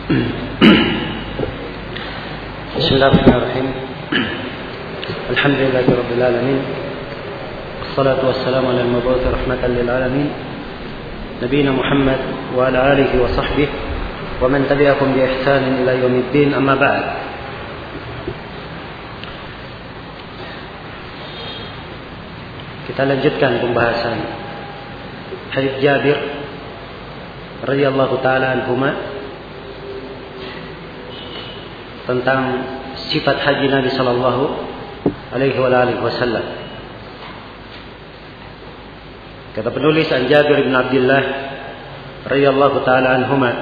Bismillahirrahmanirrahim. Alhamdulillahirabbil alamin. Wassalatu wassalamu ala al-mab'uts rahmatan lil alamin. Nabiyina Muhammad wa ala alihi wa sahbihi wa man tabi'ahum bi ihsan ila yaumiddin. Amma ba'd. Kita lanjutkan pembahasan hadits Jabir radhiyallahu taala anhuma tentang sifat haji Nabi sallallahu alaihi wasallam. Kata penulis, an Jabir bin Abdullah radhiyallahu taala anhuma,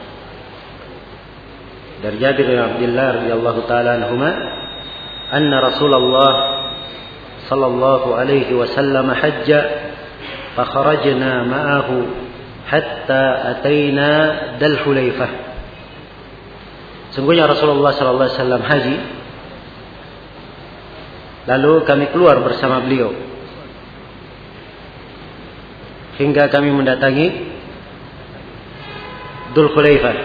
dari Jabir bin Abdullah radhiyallahu taala anhuma, anna Rasulullah sallallahu alaihi wasallam hajja fa kharajna ma'ahu hatta ataina Dal Hulaifah. Sungguhnya Rasulullah sallallahu alaihi wasallam haji, lalu kami keluar bersama beliau hingga kami mendatangi Dul Hulaifah.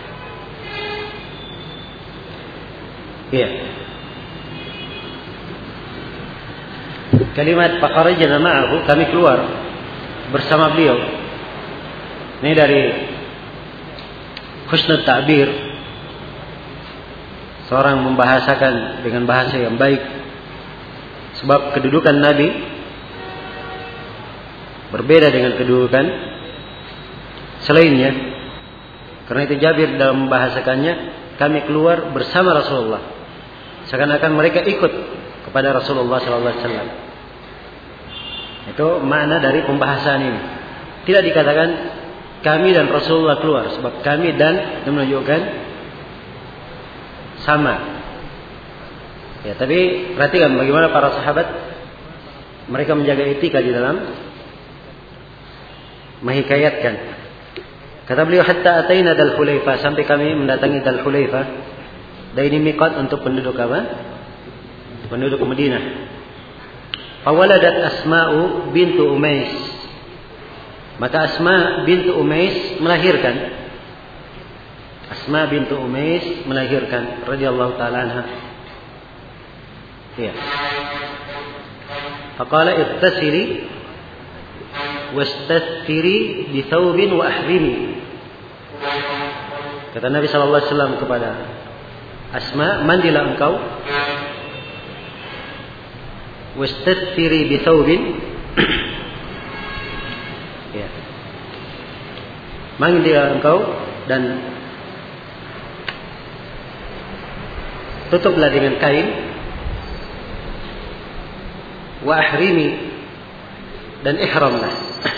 Iya. Kalimat faqarajna ma'ahu, kami keluar bersama beliau. Ini dari husnul ta'bir, seorang membahasakan dengan bahasa yang baik. Sebab kedudukan Nabi berbeda dengan kedudukan selainnya. Karena itu Jabir dalam membahasakannya, kami keluar bersama Rasulullah, seakan-akan mereka ikut kepada Rasulullah sallallahu alaihi wasallam. Itu makna dari pembahasan ini. Tidak dikatakan kami dan Rasulullah keluar, sebab kami dan menunjukkan sama. Ya, tapi perhatikan bagaimana para sahabat mereka menjaga etika di dalam menghikayatkan. Kata beliau, hatta ataina Dal Hulaifah, sampai kami mendatangi Dal Hulaifah. Dan ini miqat untuk penduduk apa? Penduduk Madinah. Fawaladat Asma'u bintu Umais, maka Asma bintu Umais melahirkan. Asma bintu Umais melahirkan radhiyallahu ta'ala anha. Ya. Faqala ittasili wastathiri bi thawbin wa ahrimi. Kata Nabi sallallahu alaihi wasallam kepada Asma, mandilah engkau, wastathiri bi thawbin, ya, mandilah engkau dan tutuplah dengan kain, wa ahrimi, dan ihramlah.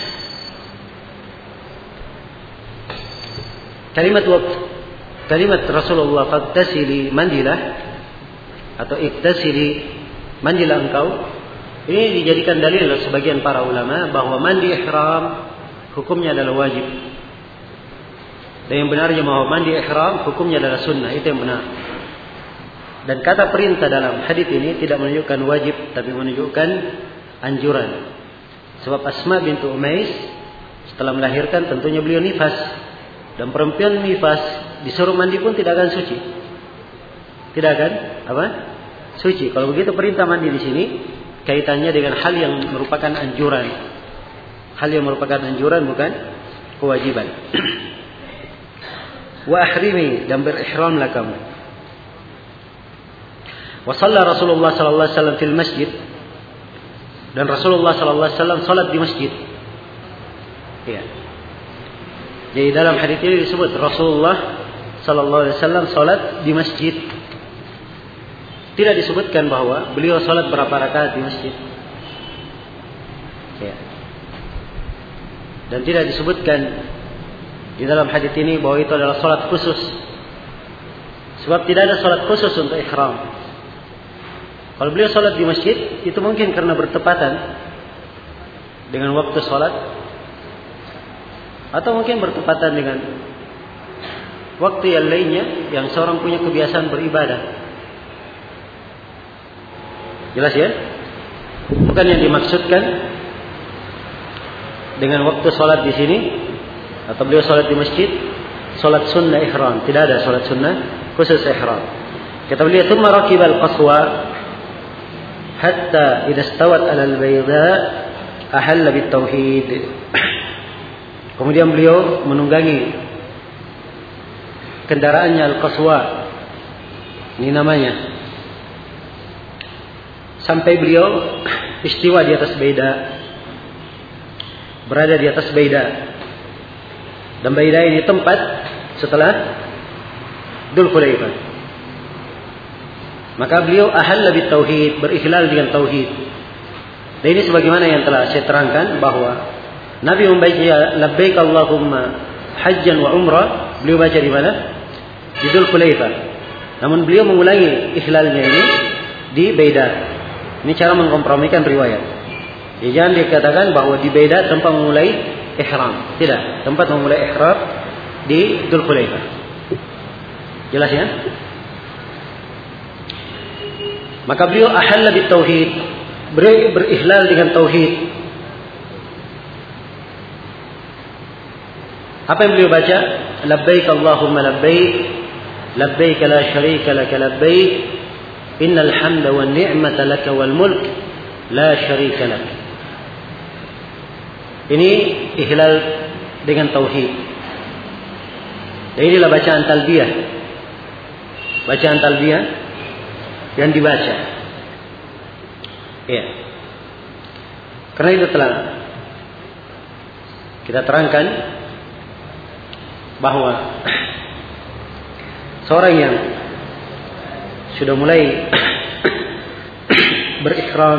Kalimat Rasulullah fagtasili, mandilah, atau iktasili, mandilah engkau, ini dijadikan dalil oleh sebagian para ulama bahwa mandi ihram hukumnya adalah wajib. Dan yang benarnya bahwa mandi ihram hukumnya adalah sunnah, itu yang benar. Dan kata perintah dalam hadis ini tidak menunjukkan wajib, tapi menunjukkan anjuran. Sebab Asma bintu Umais setelah melahirkan tentunya beliau nifas, dan perempuan nifas disuruh mandi pun tidak akan suci. Tidak akan apa? Suci. Kalau begitu perintah mandi di sini kaitannya dengan hal yang merupakan anjuran. Hal yang merupakan anjuran, bukan kewajiban. Wa ahrimi, dan berihramlah kamu. Wa shalla Rasulullah sallallahu alaihi wasallam fil masjid, dan Rasulullah sallallahu alaihi wasallam salat di masjid. Ya. Jadi dalam hadis ini disebut Rasulullah sallallahu alaihi wasallam salat di masjid. Tidak disebutkan bahwa beliau salat berapa rakaat di masjid. Ya. Dan tidak disebutkan di dalam hadis ini bahwa itu adalah salat khusus. Sebab tidak ada salat khusus untuk ihram. Kalau beliau salat di masjid, itu mungkin karena bertepatan dengan waktu salat, atau mungkin bertepatan dengan waktu yang lainnya yang seorang punya kebiasaan beribadah. Jelas ya? Bukan yang dimaksudkan dengan waktu salat di sini, atau beliau salat di masjid, salat sunnah ihram, tidak ada salat sunnah khusus ihram. Kata beliau, "Tsumma raqibal qaswa hatta idza stawat 'ala al-bayda ahalla bit tauhid." Kemudian beliau menunggangi kendaraannya al-qaswa. Ini namanya. Sampai beliau istiwa di atas Baida. Berada di atas Baida. Dan Baida ini tempat setelah Dzul Hulaifah. Maka beliau ahalla bit tauhid, berihlal dengan tauhid. Dan ini sebagaimana yang telah saya terangkan bahwa Nabi membaca labbaik Allahumma hajjan wa umrah, beliau baca di mana? Di Dzul Hulaifah. Namun beliau mengulangi ihlalnya ini di Baida. Ini cara mengkompromikan riwayat. Jadi jangan dikatakan bahwa di Baida tempat memulai ihram. Tidak, tempat memulai ihram di Dzul Hulaifah. Jelas ya? Maka beliau ahalla bit tauhid, berihlal dengan tauhid. Apa yang beliau baca? Labbaik Allahumma labbaik, labbaik la syarika laka labbaik, innal hamda wan ni'mata laka wal mulk la syarika lak. Ini ihlal dengan tauhid. Dan inilah bacaan talbiyah. Bacaan talbiyah yang dibaca. Ya. Karena itu telah kita terangkan bahwa seorang yang sudah mulai berihram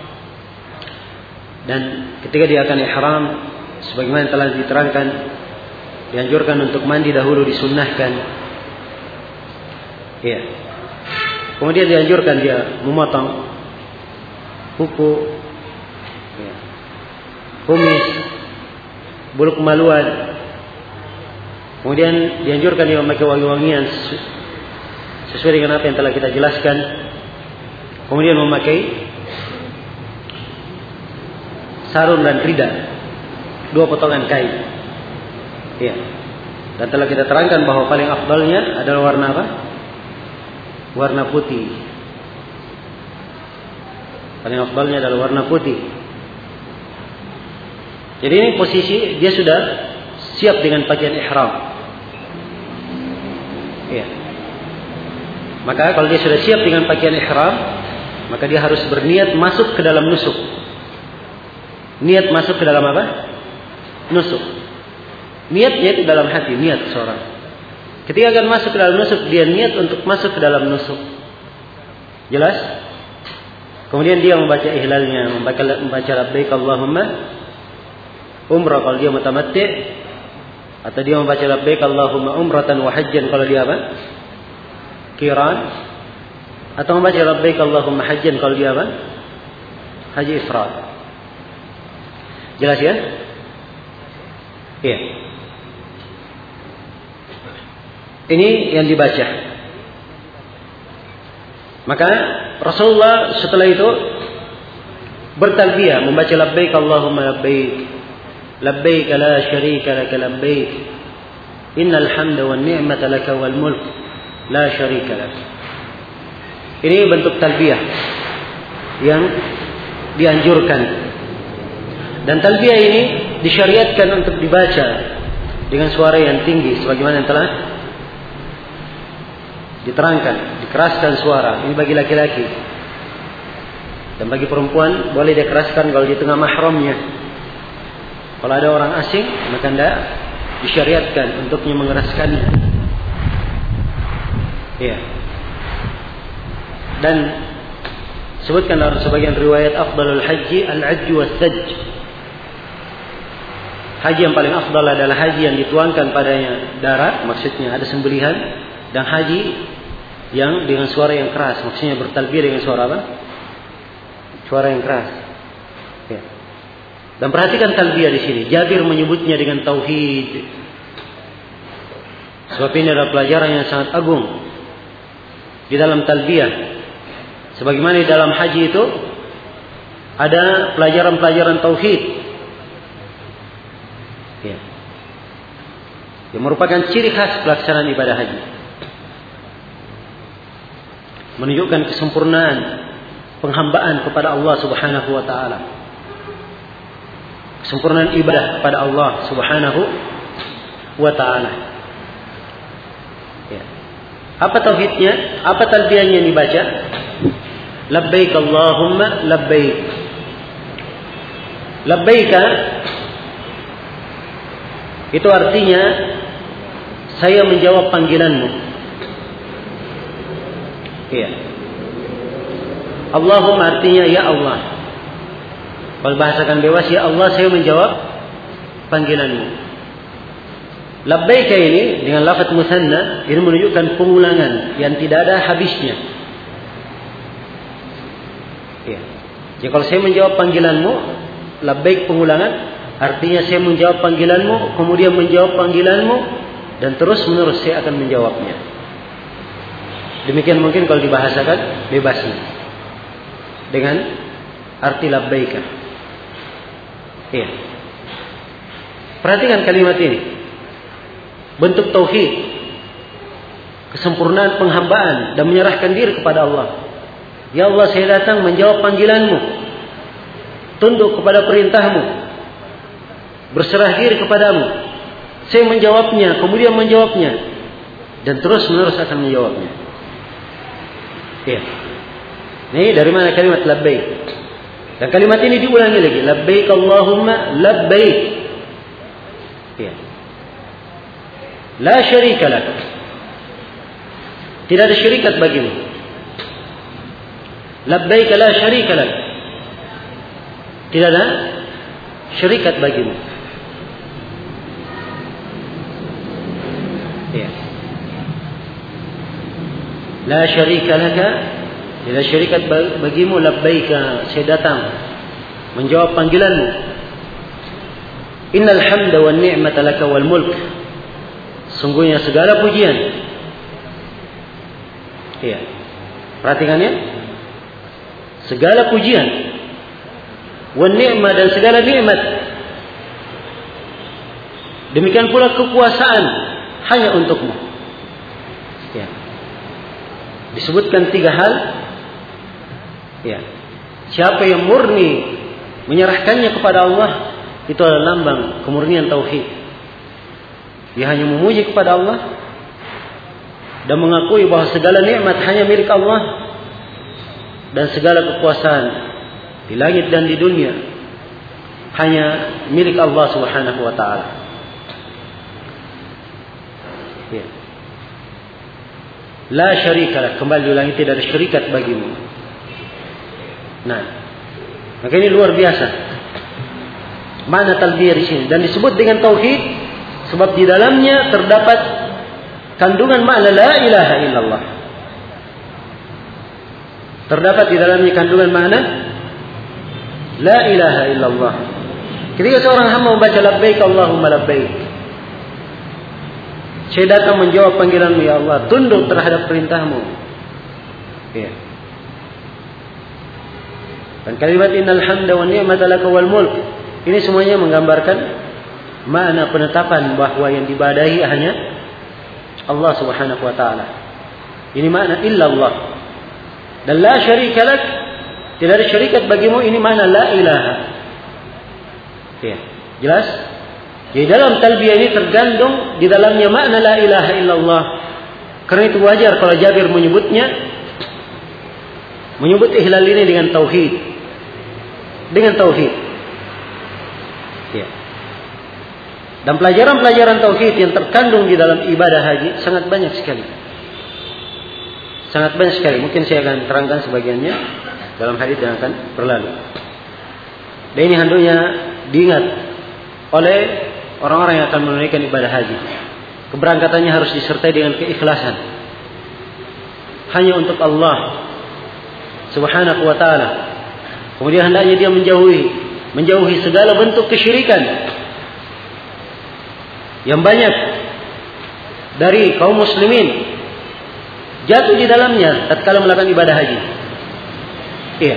dan ketika dia akan ihram, sebagaimana telah diterangkan, dianjurkan untuk mandi dahulu, disunnahkan. Ya. Kemudian dianjurkan dia memotong kuku, ya, kumis, bulu kemaluan. Kemudian dianjurkan dia memakai wangi-wangian sesuai dengan apa yang telah kita jelaskan. Kemudian memakai sarung dan rida, 2 potongan kain. Ya. Dan telah kita terangkan bahwa paling afdalnya adalah warna apa? Warna putih. Paling afdalnya adalah warna putih. Jadi ini posisi dia sudah siap dengan pakaian ihram. Ya. Maka kalau dia sudah siap dengan pakaian ihram, maka dia harus berniat masuk ke dalam nusuk. Niat masuk ke dalam apa? Nusuk. Niatnya itu dalam hati, niat seorang. Ketika akan masuk ke dalam nusuk, dia niat untuk masuk ke dalam nusuk. Jelas? Kemudian dia membaca ihlalnya, membaca labbaik Allahumma umrah kalau dia mutamatti', atau dia membaca labbaik Allahumma umratan wa hajjan kalau dia apa? Qiran, atau membaca labbaik Allahumma hajjan kalau dia apa? Haji ifrad. Jelas ya? Iya. Ini yang dibaca. Maka Rasulullah setelah itu bertalbiyah, membaca labbaik Allahumma labbaik, labbaik la syarika laka labbaik, innal hamda wan ni'mata laka wal mulk la syarika lak. Ini bentuk talbiyah yang dianjurkan. Dan talbiyah ini disyariatkan untuk dibaca dengan suara yang tinggi sebagaimana yang telah diterangkan, dikeraskan suara. Ini bagi laki-laki. Dan bagi perempuan boleh dikeraskan kalau di tengah mahramnya. Kalau ada orang asing, maka tidak disyariatkan untuknya mengeraskannya. Ya. Dan sebutkan dalam sebagian riwayat afdalul haji al-ajj was-sajj. Haji yang paling afdal adalah haji yang dituangkan padanya darah, maksudnya ada sembelihan, dan haji yang dengan suara yang keras, maksudnya bertalbiyah dengan suara apa? Suara yang keras. Ya. Dan perhatikan talbiyah di sini. Jabir menyebutnya dengan tauhid. Sebab ini adalah pelajaran yang sangat agung di dalam talbiyah. Sebagaimana di dalam haji itu ada pelajaran-pelajaran tauhid. Ya. yang merupakan ciri khas pelaksanaan ibadah haji. Menunjukkan kesempurnaan penghambaan kepada Allah Subhanahu wa taala. Kesempurnaan ibadah kepada Allah Subhanahu wa taala. Ya. Apa tauhidnya? Apa talbiyahnya yang dibaca? Labbaik Allahumma labbaik. Labbaika itu artinya saya menjawab panggilanmu. Iya. Allahumma artinya ya Allah. Kalau bahasakan bebas, ya Allah saya menjawab panggilanmu. Labbaika ini dengan lafaz musanna ini menunjukkan pengulangan yang tidak ada habisnya. Ya. Jadi kalau saya menjawab panggilanmu, labbaik pengulangan, artinya saya menjawab panggilanmu, kemudian menjawab panggilanmu, dan terus menerus saya akan menjawabnya. Demikian mungkin kalau dibahasakan bebasnya dengan arti labbaika. Iya. Perhatikan kalimat ini. Bentuk tauhid, kesempurnaan penghambaan dan menyerahkan diri kepada Allah. Ya Allah, saya datang menjawab panggilanmu, tunduk kepada perintahmu, berserah diri kepadamu. Saya menjawabnya, kemudian menjawabnya, dan terus menerus akan menjawabnya. Ya. Ini dari mana kalimat labbaik? Dan kalimat ini diulangi lagi, labbaik Allahumma labbaik. Ya. La syarika lak. Tidak ada syarikat bagimu. Labbaik la syarika lak. Tidak ada syarikat bagimu. Ya. La syarika laka. Tidak ada syarikat bagimu. Labbaika, saya datang menjawab panggilanmu. Innal hamda wan ni'mata laka wal mulk. Sungguhnya segala pujian. Iya. Perhatikannya. Segala pujian. Wan ni'mah, dan segala nikmat. Demikian pula kekuasaan hanya untukmu. Ya. Disebutkan 3 hal. Ya. Siapa yang murni menyerahkannya kepada Allah, itu adalah lambang kemurnian tauhid. Dia hanya memuji kepada Allah dan mengakui bahwa segala nikmat hanya milik Allah, dan segala kekuasaan di langit dan di dunia hanya milik Allah Subhanahu wa taala. Ya. La syarika, kembali diulangi, tidak ada syarikat bagimu. Nah, maka ini luar biasa makna talbiyah di sini, dan disebut dengan tauhid sebab di dalamnya terdapat kandungan makna la ilaha illallah. Terdapat di dalamnya kandungan makna la ilaha illallah. Ketika seorang hamba membaca labbaik Allahumma labbaik, saya datang menjawab panggilanmu ya Allah, tunduk terhadap perintahmu. Ya. Dan kalimat innal hamda wan ni'mata laka wal mulk, ini semuanya menggambarkan makna penetapan bahwa yang diibadahi hanya Allah Subhanahu wa taala. Ini makna illallah. Dan la syarika lak, tidak ada syarikat bagimu, ini makna la ilaha. Ya, jelas? Di dalam talbiyah ini tergandung di dalamnya makna la ilaha illallah. Karena itu wajar kalau Jabir menyebut ihlal ini dengan tauhid. Dengan tauhid. Ya. Dan pelajaran-pelajaran tauhid yang terkandung di dalam ibadah haji sangat banyak sekali. Sangat banyak sekali. Mungkin saya akan terangkan sebagiannya dalam hadis yang akan berlalu. Dan ini hendaknya diingat oleh orang-orang yang akan menunaikan ibadah haji. Keberangkatannya harus disertai dengan keikhlasan. Hanya untuk Allah Subhanahu wa ta'ala. Kemudian hendaknya dia menjauhi segala bentuk kesyirikan yang banyak dari kaum muslimin jatuh di dalamnya tatkala melakukan ibadah haji. Iya.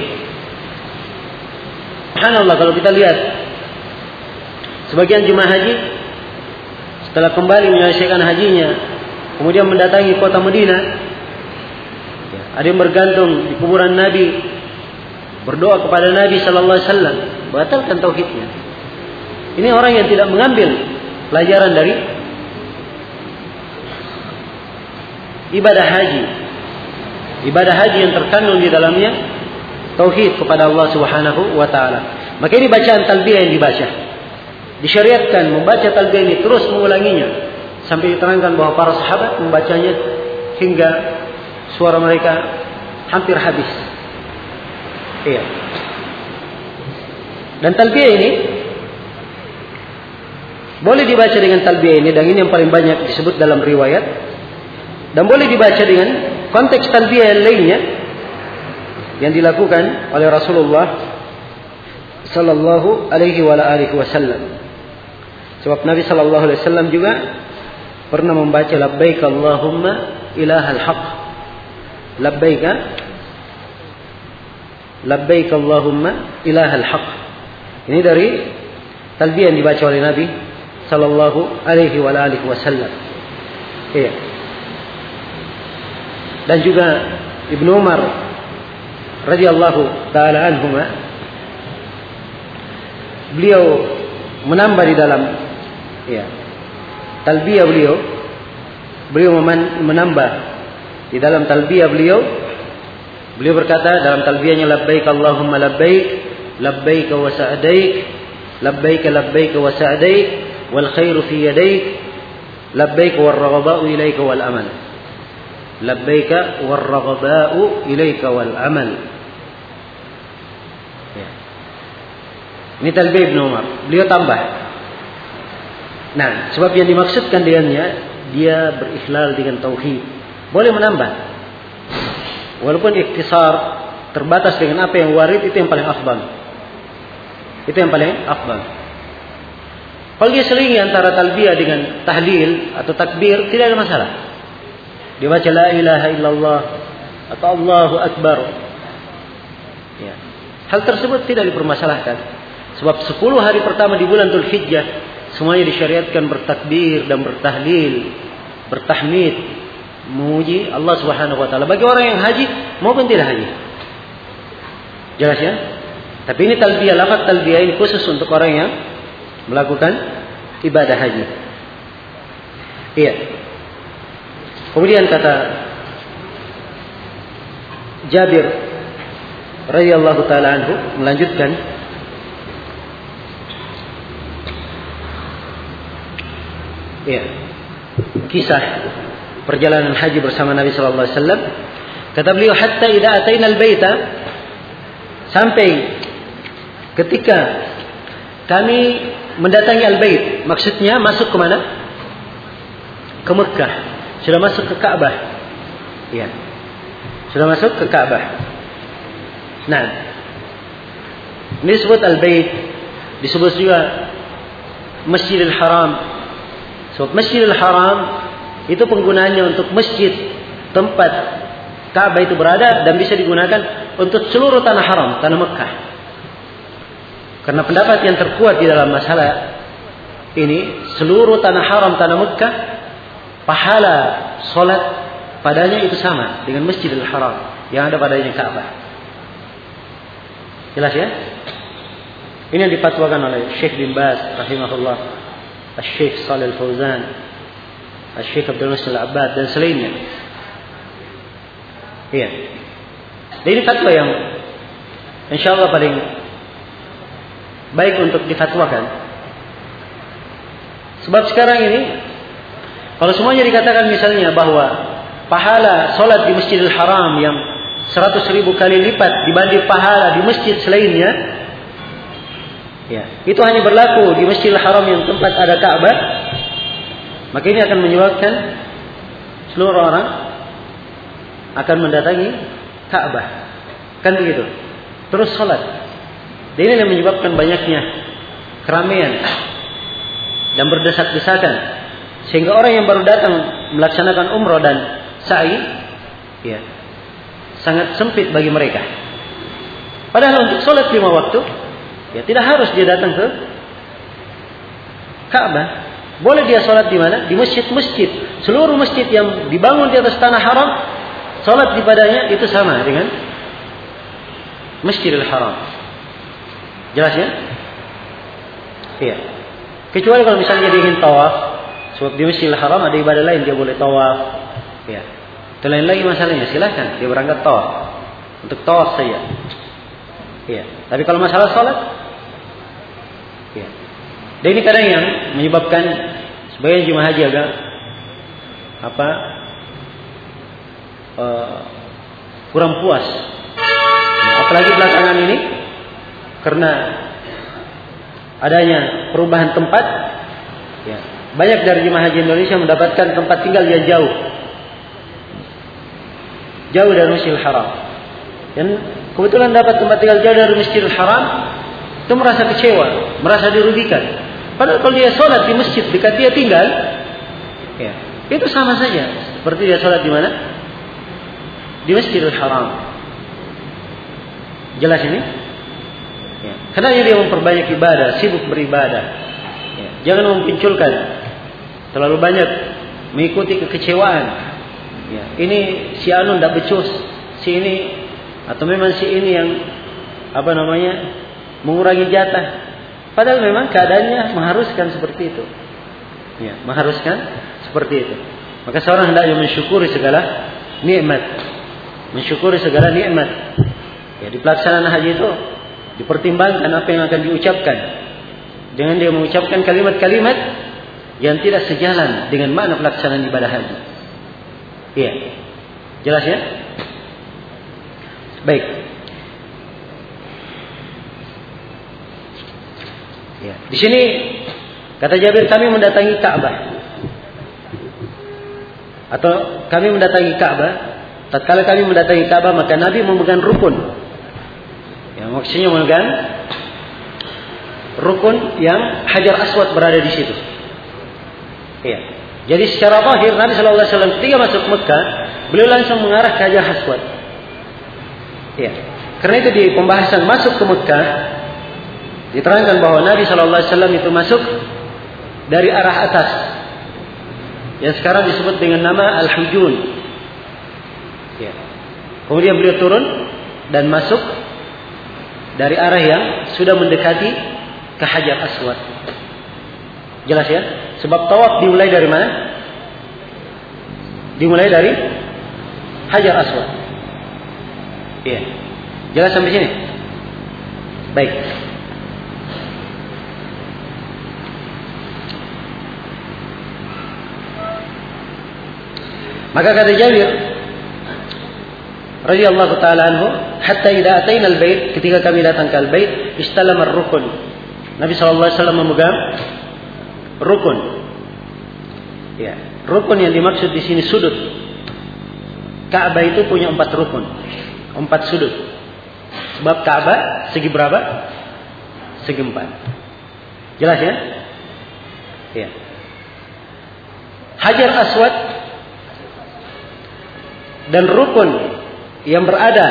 Subhanallah, kalau kita lihat sebagian jemaah haji setelah kembali menyelesaikan hajinya, kemudian mendatangi kota Madinah, ada yang bergantung di kuburan Nabi, berdoa kepada Nabi sallallahu alaihi wasallam, batalkan tauhidnya. Ini orang yang tidak mengambil pelajaran dari ibadah haji. Ibadah haji yang terkandung di dalamnya tauhid kepada Allah Subhanahu wa taala. Maka ini bacaan talbiyah yang dibaca. Disyariatkan membaca talbiyah ini terus mengulanginya sampai diterangkan bahwa para sahabat membacanya hingga suara mereka hampir habis. Iya. Dan talbiyah ini boleh dibaca dengan talbiyah ini, dan ini yang paling banyak disebut dalam riwayat. Dan boleh dibaca dengan konteks talbiyah yang lainnya yang dilakukan oleh Rasulullah sallallahu alaihi wasallam. Sebab Nabi sallallahu alaihi wasallam juga pernah membaca labbaik Allahumma ilahal haq. Labbaik Allahumma ilahal haq. Ini dari talbiyah yang dibaca oleh Nabi sallallahu alaihi wasallam. Iya. Dan juga Ibnu Umar radhiyallahu taala anhuma, beliau menambah di dalam talbiyah beliau menambah di dalam talbiyah beliau berkata dalam talbiyahnya, labbaik Allahumma labbaik, labbaik wa sa'daik, labbaik labbaik wa sa'daik, wal khairu fi yadaik, labbaik war raghaba'u ilaika wal amal, labbaik war raghaba'u ilaika wal amal. Ini talbiyah Ibnu Umar, beliau tambah. Nah, sebab yang dimaksudkan dengannya, dia berikhlal dengan tauhid. Boleh menambah. Walaupun ikhtisar, terbatas dengan apa yang warid, itu yang paling afdal. Itu yang paling afdal. Kalau dia selingi antara talbiyah dengan tahlil atau takbir, tidak ada masalah. Dia baca la ilaha illallah atau Allahu akbar. Ya. Hal tersebut tidak dipermasalahkan. Sebab 10 hari pertama di bulan Dzulhijjah semuanya disyariatkan bertakbir dan bertahlil, bertahmid, memuji Allah Subhanahu wa taala bagi orang yang haji maupun tidak haji. Jelas ya? Tapi ini talbiyah, lafaz talbiyah ini khusus untuk orang yang melakukan ibadah haji. Iya. Kemudian kata Jabir radhiyallahu taala anhu melanjutkan, ya, kisah perjalanan haji bersama Nabi sallallahu alaihi wasallam. Kata beliau, hatta idza ataina al-baita, sampai ketika kami mendatangi al-bait, maksudnya masuk ke mana? Ke Mekah. Sudah masuk ke Ka'bah. Ya. Sudah masuk ke Ka'bah. Nah, ini disebut al-bait, disebut juga Masjidil Haram. Sebab Masjidil Haram itu penggunaannya untuk masjid tempat Ka'bah itu berada, dan bisa digunakan untuk seluruh tanah haram, tanah Mekah. Karena pendapat yang terkuat di dalam masalah ini, seluruh tanah haram, tanah Mekah, pahala solat padanya itu sama dengan Masjidil Haram yang ada padanya Ka'bah. Jelas ya? Ini yang difatwakan oleh Syekh bin Baz rahimahullah, Syekh Shalih Al-Fauzan, Syekh Abdul Nasir Al-Abbad, dan selainnya. Iya. Dan ini fatwa yang insyaallah paling baik untuk difatwakan. Sebab sekarang ini kalau semuanya dikatakan misalnya bahwa pahala solat di Masjidil Haram yang 100.000 kali lipat dibanding pahala di masjid selainnya, ya, itu hanya berlaku di Masjidil Haram yang tempat ada Ka'bah, maka ini akan menyebabkan seluruh orang akan mendatangi Ka'bah. Kan begitu. Terus salat. Dan ini yang menyebabkan banyaknya keramaian dan berdesak-desakan, sehingga orang yang baru datang melaksanakan umrah dan sa'i, ya, sangat sempit bagi mereka. Padahal untuk salat 5 waktu, ya, tidak harus dia datang ke Ka'bah. Boleh dia sholat di mana? Di masjid-masjid. Seluruh masjid yang dibangun di atas tanah haram, sholat di padanya itu sama dengan Masjidil Haram. Jelas ya? Iya. Kecuali kalau misalnya dia ingin tawaf, sebab di Masjidil Haram ada ibadah lain, dia boleh tawaf. Ya. Itu lain lagi masalahnya. Silakan dia berangkat tawaf. Untuk tawaf saja. Iya. Tapi kalau masalah sholat, iya. Dan ini kadang yang menyebabkan sebagian jemaah haji agak kurang puas. Ya, apalagi belakangan ini karena adanya perubahan tempat, ya, banyak dari jemaah haji Indonesia mendapatkan tempat tinggal yang jauh dari Masjidil Haram. Dan kebetulan dapat tempat tinggal jauh dari Masjidil Haram, itu merasa kecewa, merasa dirugikan. Padahal kalau dia sholat di masjid dekat dia tinggal, ya, itu sama saja seperti dia sholat di mana? Di Masjidil Haram. Jelas ini? Ya. Karena dia memperbanyak ibadah, sibuk beribadah. Ya. Jangan memunculkan terlalu banyak mengikuti kekecewaan. Ya. Ini si anu tidak becus, si ini atau memang si ini yang mengurangi jatah. Padahal memang keadaannya mengharuskan seperti itu. Ya, mengharuskan seperti itu. Maka seorang hendaknya mensyukuri segala nikmat. Mensyukuri segala nikmat. Ya, di pelaksanaan haji itu dipertimbangkan apa yang akan diucapkan. Dengan dia mengucapkan kalimat-kalimat yang tidak sejalan dengan makna pelaksanaan ibadah haji. Iya. Jelas ya? Baik. Ya. Di sini kata Jabir, kami mendatangi Ka'bah. Atau kami mendatangi Ka'bah. Tatkala kami mendatangi Ka'bah, maka Nabi memegang rukun. Ya, maksudnya memegang rukun yang Hajar Aswad berada di situ. Ya. Jadi secara zahir Nabi sallallahu alaihi wasallam ketika masuk Mekah, beliau langsung mengarah ke Hajar Aswad. Ya. Karena itu di pembahasan masuk ke Mekah diterangkan bahwa Nabi sallallahu alaihi wasallam itu masuk dari arah atas, yang sekarang disebut dengan nama Al-Hujun. Ya. Kemudian beliau turun dan masuk dari arah yang sudah mendekati ke Hajar Aswad. Jelas ya? Sebab tawaf dimulai dari mana? Dimulai dari Hajar Aswad. Iya. Jelas sampai sini? Baik. Maka kata Jabir radhiyallahu taala anhu, hatta idza ataina al-bait, ketika kami datang ke al-bait, istalama ar-rukun. Nabi sallallahu alaihi wasallam memegang rukun. Ya, rukun yang dimaksud di sini sudut. Ka'bah itu punya 4 rukun, 4 sudut. Sebab Ka'bah segi berapa? Segi 4. Jelas ya? Ya. Hajar Aswad dan rukun yang berada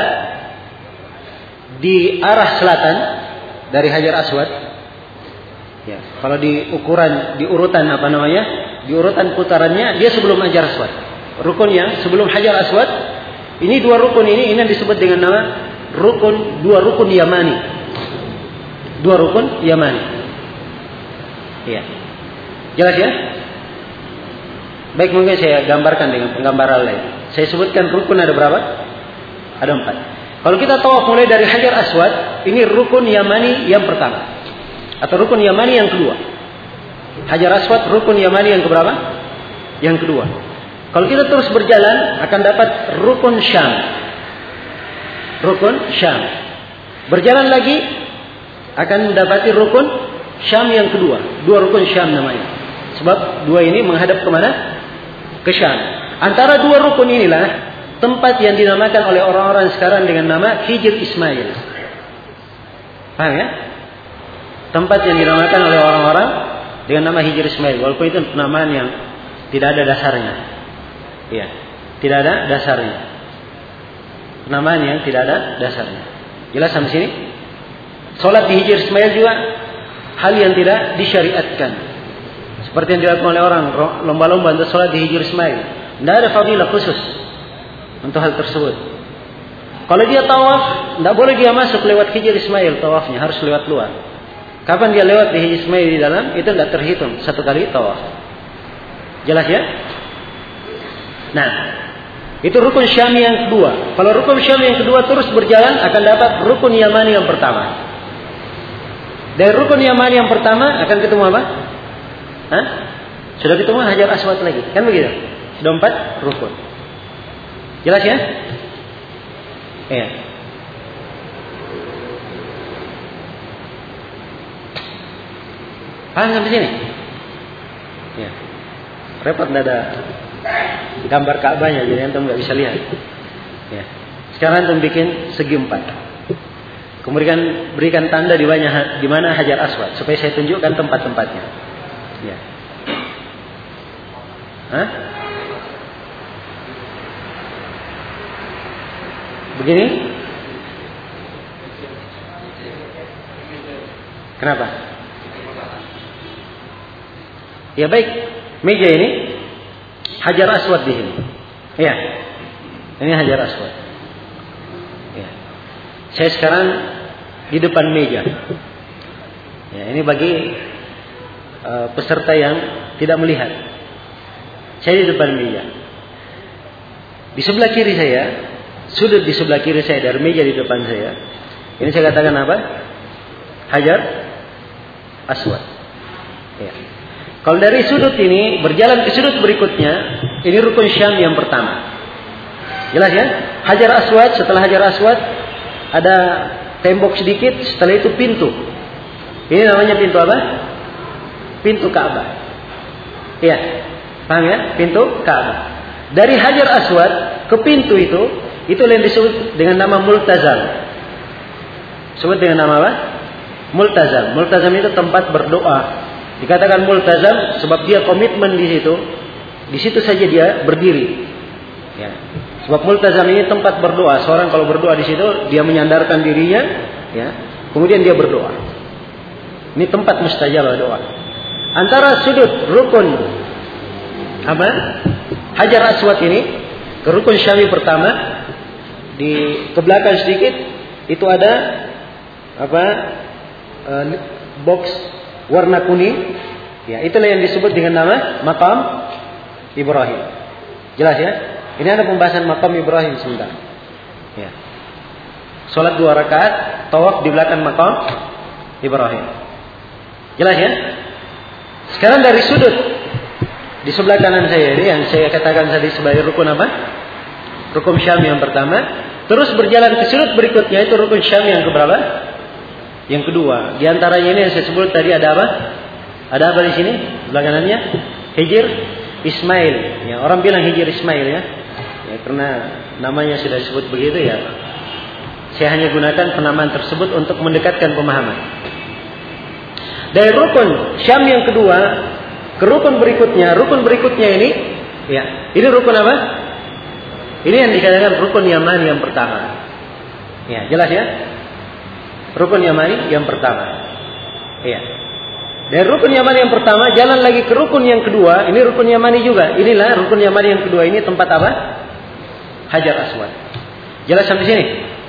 di arah selatan dari Hajar Aswad. Ya, kalau di urutan di urutan putarannya dia sebelum Hajar Aswad. Rukun yang sebelum Hajar Aswad, ini 2 rukun ini yang disebut dengan nama rukun 2 rukun Yamani. 2 rukun Yamani. Ya. Jelas ya? Baik, mungkin saya gambarkan dengan penggambaran lain. Saya sebutkan rukun ada berapa? Ada 4. Kalau kita tawaf mulai dari Hajar Aswad, ini rukun Yamani yang pertama. Atau rukun Yamani yang kedua. Hajar Aswad rukun Yamani yang keberapa? Yang kedua. Kalau kita terus berjalan akan dapat rukun Syam. Rukun Syam. Berjalan lagi akan mendapati rukun Syam yang kedua. 2 rukun Syam namanya. Sebab 2 ini menghadap kemana? Ke Syam. Antara 2 rukun inilah tempat yang dinamakan oleh orang-orang sekarang dengan nama Hijr Ismail. Paham ya? Tempat yang dinamakan oleh orang-orang dengan nama Hijr Ismail. Walaupun itu penamaan yang tidak ada dasarnya. Ya, tidak ada dasarnya. Penamaan yang tidak ada dasarnya. Jelas sampai sini? Salat di Hijr Ismail juga hal yang tidak disyariatkan. Seperti yang dilakukan oleh orang lomba-lomba untuk sholat di Hijr Ismail. Tidak ada fadilah khusus untuk hal tersebut. Kalau dia tawaf, tidak boleh dia masuk lewat Hijr Ismail tawafnya, harus lewat luar. Kapan dia lewat di Hijr Ismail di dalam, itu tidak terhitung satu kali tawaf. Jelas ya? Nah, itu rukun Syami yang kedua. Kalau rukun Syami yang kedua terus berjalan, akan dapat rukun Yamani yang pertama. Dari rukun Yamani yang pertama akan ketemu apa? Hah? Sudah ketemu Hajar Aswad lagi, kan begitu? Sudah 4 rukun. Jelas ya? Iya. Paham sampai sini? Ya. Repot tidak ada gambar Ka'bahnya, jadi antum nggak bisa lihat. Ya. Sekarang antum bikin segi 4. Kemudian berikan tanda di mana Hajar Aswad supaya saya tunjukkan tempat-tempatnya. Ya. Hah? Begini? Kenapa? Ya baik, meja ini Hajar Aswad di sini. Ya. Ini Hajar Aswad. Ya. Saya sekarang di depan meja. Ya, ini bagi peserta yang tidak melihat. Saya di depan meja. Di sebelah kiri saya, sudut di sebelah kiri saya dari meja di depan saya. Ini saya katakan apa? Hajar Aswad. Ya. Kalau dari sudut ini berjalan ke sudut berikutnya, ini rukun Syam yang pertama. Jelas ya? Hajar Aswad, setelah Hajar Aswad ada tembok sedikit, setelah itu pintu. Ini namanya pintu apa? Pintu Ka'bah. Iya. Paham ya? Pintu Ka'bah. Dari Hajar Aswad ke pintu itu yang disebut dengan nama Multazam. Sebut dengan nama apa? Multazam. Multazam itu tempat berdoa. Dikatakan multazam sebab dia komitmen di situ. Di situ saja dia berdiri. Ya. Sebab multazam ini tempat berdoa. Seorang kalau berdoa di situ, dia menyandarkan dirinya, ya. Kemudian dia berdoa. Ini tempat mustajabah doa. Antara sudut rukun apa? Hajar Aswad ini ke rukun Syami pertama, di ke belakang sedikit itu ada apa? Box warna kuning, ya, itulah yang disebut dengan nama Maqam Ibrahim. Jelas ya? Ini ada pembahasan Maqam Ibrahim sebentar. Ya. Salat 2 rakaat, tawaf di belakang Maqam Ibrahim. Jelas ya? Sekarang dari sudut di sebelah kanan saya ini yang saya katakan tadi sebagai rukun apa? Rukun Syam yang pertama, terus berjalan ke sudut berikutnya itu rukun Syam yang keberapa? Yang kedua. Di antaranya ini yang saya sebut tadi ada apa? Ada apa di sini? Belakangnya Hijr Ismail. Ya, orang bilang Hijr Ismail ya. Ya, karena namanya sudah disebut begitu ya. Saya hanya gunakan penamaan tersebut untuk mendekatkan pemahaman. Dari rukun Syam yang kedua ke rukun berikutnya ini, ya, ini rukun apa? Ini yang dikatakan rukun Yaman yang pertama. Ya, jelas ya? Rukun Yamani yang pertama. Iya. Dari rukun Yamani yang pertama jalan lagi ke rukun yang kedua. Ini rukun Yamani juga. Inilah rukun Yamani yang kedua. Ini tempat apa? Hajar Aswad. Jelas sampai sini?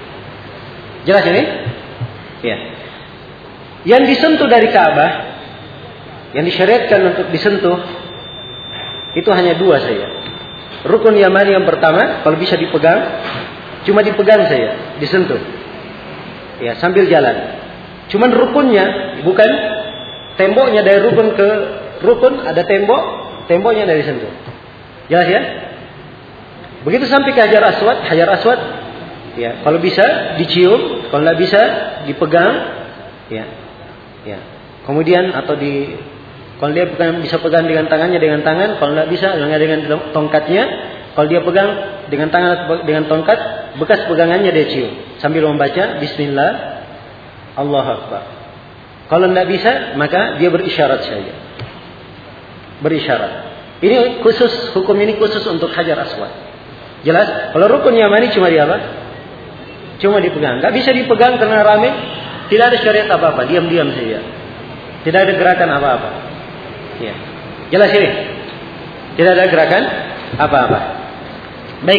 Jelas ini? Iya. Yang disentuh dari Ka'bah, yang disyariatkan untuk disentuh, itu hanya 2 saja. Rukun Yamani yang pertama, kalau bisa dipegang, cuma dipegang saja, disentuh. Ya, sambil jalan. Cuman rukunnya, bukan temboknya dari rukun ke rukun, ada temboknya dari sentuh. Jelas ya? Begitu sampai ke Hajar Aswad, ya, kalau bisa dicium, kalau tidak bisa dipegang, ya. Ya. Kemudian kalau dia bisa pegang dengan tangannya dengan tangan, kalau tidak bisa dengan tongkatnya, kalau dia pegang dengan tangan atau dengan tongkat, bekas pegangannya dia cium sambil membaca Bismillah, Allahu Akbar. Kalau tidak bisa, maka dia berisyarat saja. Berisyarat. Ini khusus, hukum ini khusus untuk Hajar Aswad. Jelas? Kalau rukun Yamani cuma di apa? Cuma dipegang. Tidak bisa dipegang karena ramai. Tidak ada syariat apa-apa. Diam-diam saja. Tidak ada gerakan apa-apa. Ya. Jelas ini? Tidak ada gerakan apa-apa. Baik.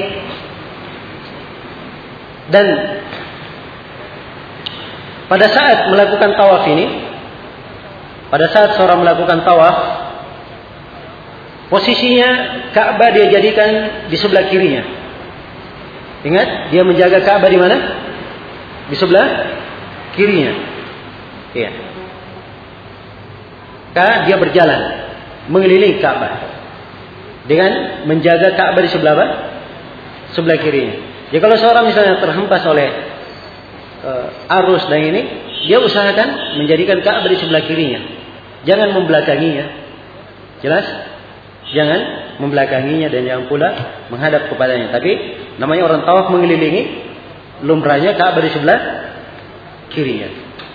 Dan pada saat melakukan tawaf ini, pada saat seorang melakukan tawaf, posisinya Ka'bah dia jadikan di sebelah kirinya. Ingat, dia menjaga Ka'bah di mana? Di sebelah kirinya. Iya. Dia berjalan mengelilingi Ka'bah dengan menjaga Ka'bah di sebelah apa? Sebelah kirinya. Jadi kalau seorang misalnya terhempas oleh arus dan ini, dia usahakan menjadikan Ka'bah di sebelah kirinya. Jangan membelakanginya. Jelas? Jangan membelakanginya dan jangan pula menghadap kepadanya. Tapi namanya orang tawaf mengelilingi, lumrahnya Ka'bah di sebelah kirinya.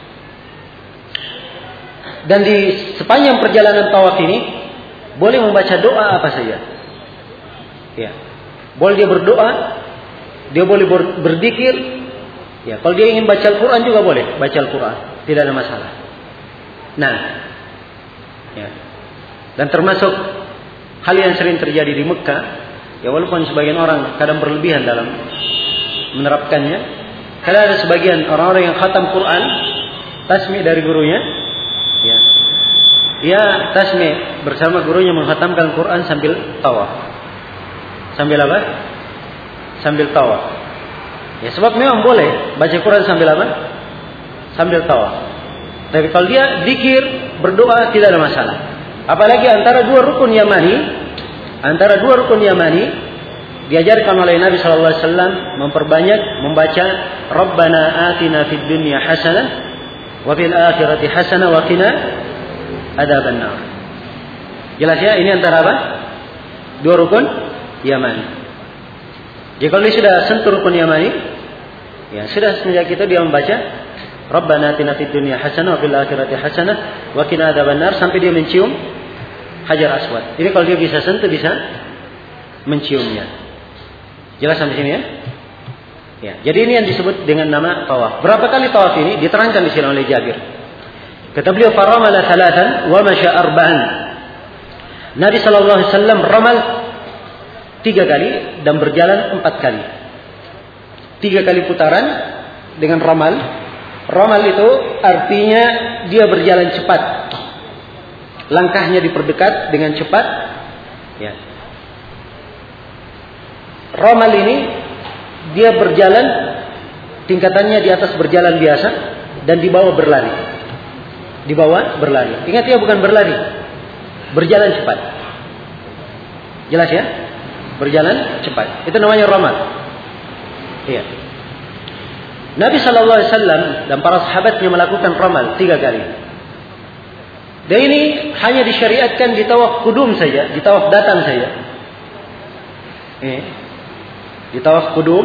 Dan di sepanjang perjalanan tawaf ini boleh membaca doa apa saja. Ya. Boleh dia berdoa, dia boleh berzikir. Ya, kalau dia ingin baca Al-Quran juga boleh baca Al-Quran, tidak ada masalah. Nah, ya. Dan termasuk hal yang sering terjadi di Mekah, ya walaupun sebagian orang kadang berlebihan dalam menerapkannya, kadang ada sebagian orang-orang yang khatam Quran, tasmi dari gurunya, ya, ia tasmi bersama gurunya menghatamkan Quran sambil tawaf. Sambil apa? Sambil tawaf. Ya, sebab memang boleh baca Quran sambil apa? Sambil tawaf. Tapi kalau dia zikir, berdoa tidak ada masalah. Apalagi antara dua rukun Yamani diajarkan oleh Nabi sallallahu alaihi wasallam memperbanyak membaca Rabbana atina fid dunya hasanah wa fil akhirati hasanah wa qina adzabannar. Jelas ya, ini antara apa? Dua rukun Yamani. Jadi kalau dia sudah sentuh rukun Yamani, ya sudah semenjak itu dia membaca Rabbana atina fid dunya hasanah wa fil akhirati hasanah wa qina adzabannar sampai dia mencium Hajar Aswad. Ini kalau dia bisa sentuh, bisa menciumnya. Jelas sampai sini ya? Ya. Jadi ini yang disebut dengan nama tawaf. Berapa kali tawaf ini diterangkan di sini oleh Jabir. Kata beliau, "Faramala thalathan wa masya arba'an." Nabi sallallahu alaihi wasallam ramal 3 kali dan berjalan 4 kali. 3 kali putaran dengan ramal. Ramal itu artinya dia berjalan cepat. Langkahnya diperdekat dengan cepat. Ya. Ramal ini dia berjalan tingkatannya di atas berjalan biasa dan di bawah berlari. Di bawah berlari. Ingat ya, bukan berlari. Berjalan cepat. Jelas ya? Berjalan cepat. Itu namanya ramal. Iya. Nabi sallallahu alaihi wasallam dan para sahabatnya melakukan ramal 3 kali. Dan ini hanya disyariatkan di tawaf kudum saja, di tawaf datang saja. Di tawaf kudum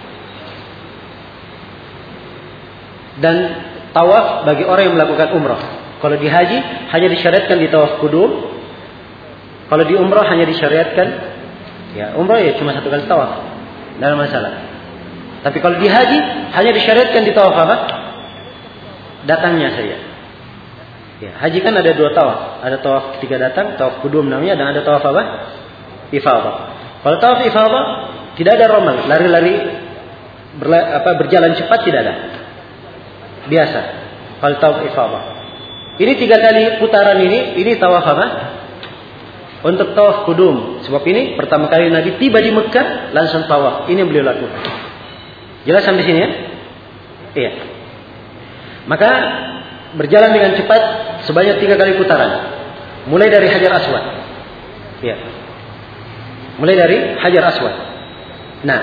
dan tawaf bagi orang yang melakukan umrah. Kalau di haji hanya disyariatkan di tawaf kudum. Kalau di umrah hanya disyariatkan, ya umrah ya cuma 1 kali tawaf, tidak ada masalah. Tapi kalau di haji hanya disyariatkan di tawaf apa? Datangnya saja. Ya, haji kan ada 2 tawaf. Ada tawaf ketika datang, tawaf kudum namanya, dan ada tawaf apa? Ifadah. Kalau tawaf ifadah tidak ada ramal, lari-lari berjalan cepat tidak ada. Biasa. Kalau tawaf ifadah. Ini 3 kali putaran ini tawaf apa? Untuk tawaf kudum. Sebab ini pertama kali Nabi tiba di Mekah langsung tawaf. Ini yang beliau lakukan. Jelas sampai sini ya? Iya. Maka berjalan dengan cepat sebanyak 3 kali putaran. Mulai dari Hajar Aswad. Iya. Mulai dari Hajar Aswad. Nah,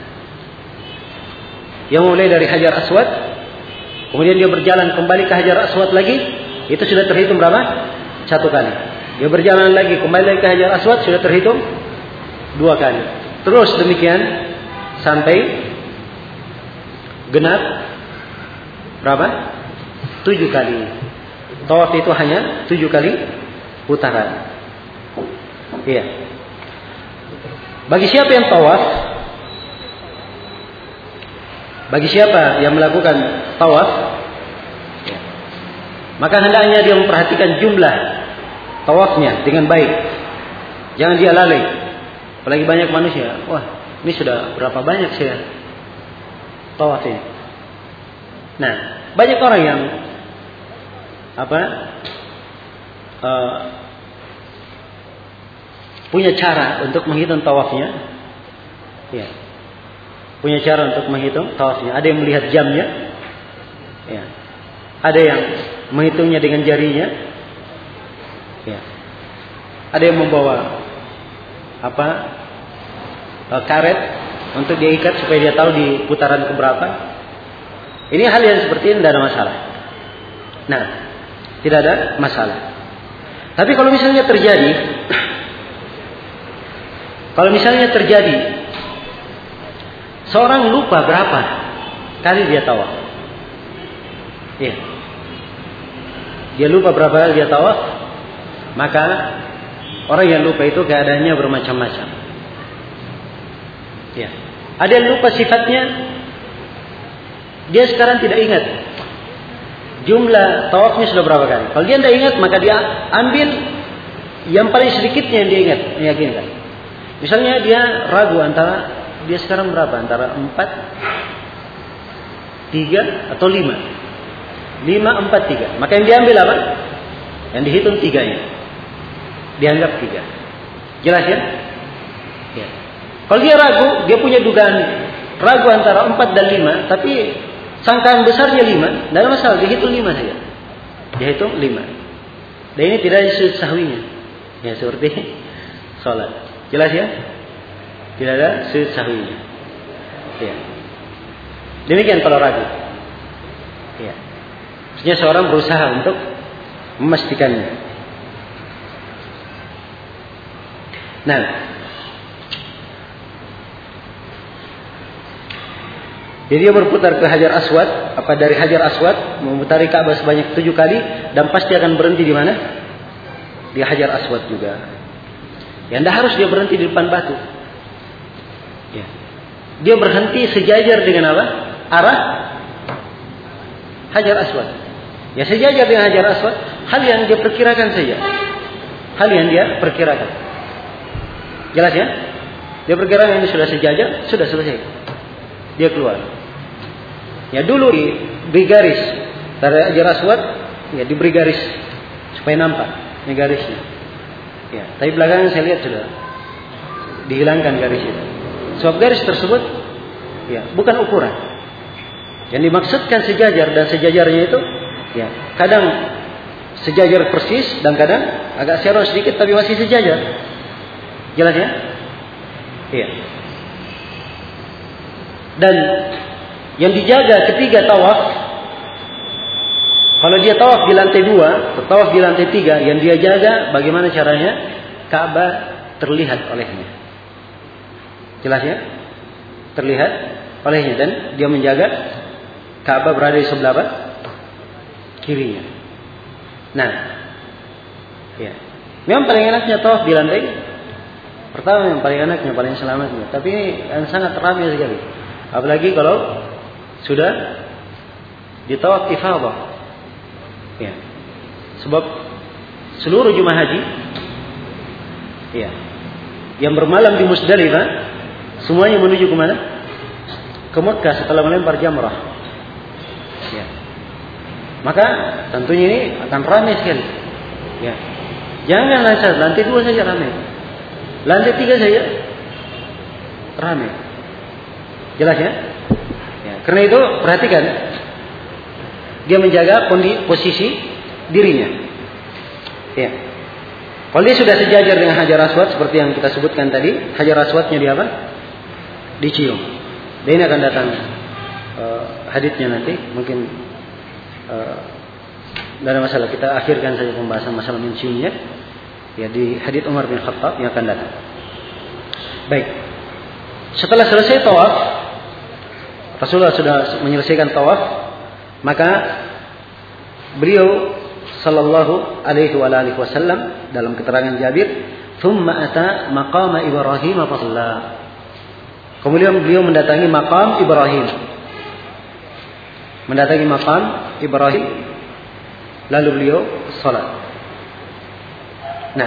yang mulai dari Hajar Aswad, kemudian dia berjalan kembali ke Hajar Aswad lagi, itu sudah terhitung berapa? 1 kali. Dia berjalan lagi kembali lagi ke Hajar Aswad, sudah terhitung 2 kali. Terus demikian sampai genap berapa? 7 kali. Tawaf itu hanya 7 kali putaran. Iya. Bagi siapa yang tawaf, bagi siapa yang melakukan tawaf, maka hendaknya dia memperhatikan jumlah tawafnya dengan baik. Jangan dia lalai. Apalagi banyak manusia. Wah, ini sudah berapa banyak saya tawaf ini. Nah, banyak orang yang punya cara untuk menghitung tawafnya. Ya. Punya cara untuk menghitung tawafnya. Ada yang melihat jamnya. Ya. Ada yang menghitungnya dengan jarinya. Ya. Ada yang membawa karet untuk dia ikat supaya dia tahu di putaran keberapa. Ini hal yang seperti ini tidak ada masalah. Nah, tidak ada masalah. Tapi kalau misalnya terjadi seorang lupa berapa kali dia tawaf. Ya. Dia lupa berapa kali dia tawaf, maka orang yang lupa itu keadaannya bermacam-macam. Ya. Ada yang lupa sifatnya, dia sekarang tidak ingat jumlah tawafnya sudah berapa kali. Kalau dia tidak ingat, maka dia ambil yang paling sedikitnya yang dia ingat, meyakinkan. Misalnya dia ragu antara dia sekarang berapa, antara 4, 3 atau 5. 5, 4, 3. Maka yang diambil apa? Yang dihitung 3-nya. Dianggap 3. Jelas ya? Ya. Kalau dia ragu, dia punya dugaan ragu antara 4 dan 5, tapi sangkaan besarnya 5, tidak ada masalah, dihitung 5 saja. Dihitung 5. Dan ini tidak ada sujud sahwinya. Ya, seperti sholat. Jelas ya? Tidak ada sujud sahwinya. Ya. Demikian kalau ragu. Ya. Maksudnya seorang berusaha untuk memastikannya. Nah, jadi dia berputar ke Hajar Aswad, dari Hajar Aswad memutari Ka'bah sebanyak 7 kali dan pasti akan berhenti di mana? Di Hajar Aswad juga. Ya, tidak harus dia berhenti di depan batu. Ya. Dia berhenti sejajar dengan apa? Arah Hajar Aswad. Ya, sejajar dengan Hajar Aswad, hal yang dia perkirakan saja. Hal yang dia perkirakan. Jelas ya? Dia perkirakan ini sudah sejajar, sudah selesai. Dia keluar. Ya, dulu diberi garis dari Hajar Aswad, ya diberi garis supaya nampak ini garisnya. Ya, tapi belakangan saya lihat sudah dihilangkan garis itu. Sebab garis tersebut ya bukan ukuran. Yang dimaksudkan sejajar dan sejajarnya itu ya kadang sejajar persis dan kadang agak serong sedikit tapi masih sejajar. Jelas ya? Iya. Dan yang dijaga ketika tawaf, kalau dia tawaf di lantai 2 atau tawaf di lantai 3, yang dia jaga bagaimana caranya Ka'bah terlihat olehnya. Jelas ya? Terlihat olehnya dan dia menjaga Ka'bah berada di sebelah apa? Kirinya. Nah, ya. Memang paling enaknya tawaf di lantai pertama, yang paling enaknya, paling selamatnya. Tapi yang sangat ramai sekali. Apalagi kalau sudah di tawaf ifadah. Ya. Sebab seluruh jemaah haji ya, yang bermalam di Musdalifah semuanya menuju ke mana? Ke Mekah setelah melempar jamrah. Ya. Maka tentunya ini akan ramai sekali. Ya. Jangan lantai 2 saja ramai. Lantai 3 saja ramai. Jelas ya? Ya? Karena itu perhatikan, dia menjaga posisi dirinya. Ya. Kalau dia sudah sejajar dengan Hajar Aswad seperti yang kita sebutkan tadi, Hajar Aswadnya dia apa? Dicium. Dan ini akan datang haditsnya nanti. Mungkin tidak ada masalah, kita akhirkan saja pembahasan masalah menciumnya. Ya, di hadits Umar bin Khattab yang akan datang. Baik. Setelah selesai tawaf, Rasulullah sudah menyelesaikan tawaf, maka beliau sallallahu alaihi wasallam dalam keterangan Jabir, "Tsumma ata maqam Ibrahim fa shalla." Kemudian beliau mendatangi maqam Ibrahim. Mendatangi maqam Ibrahim, lalu beliau salat. Nah,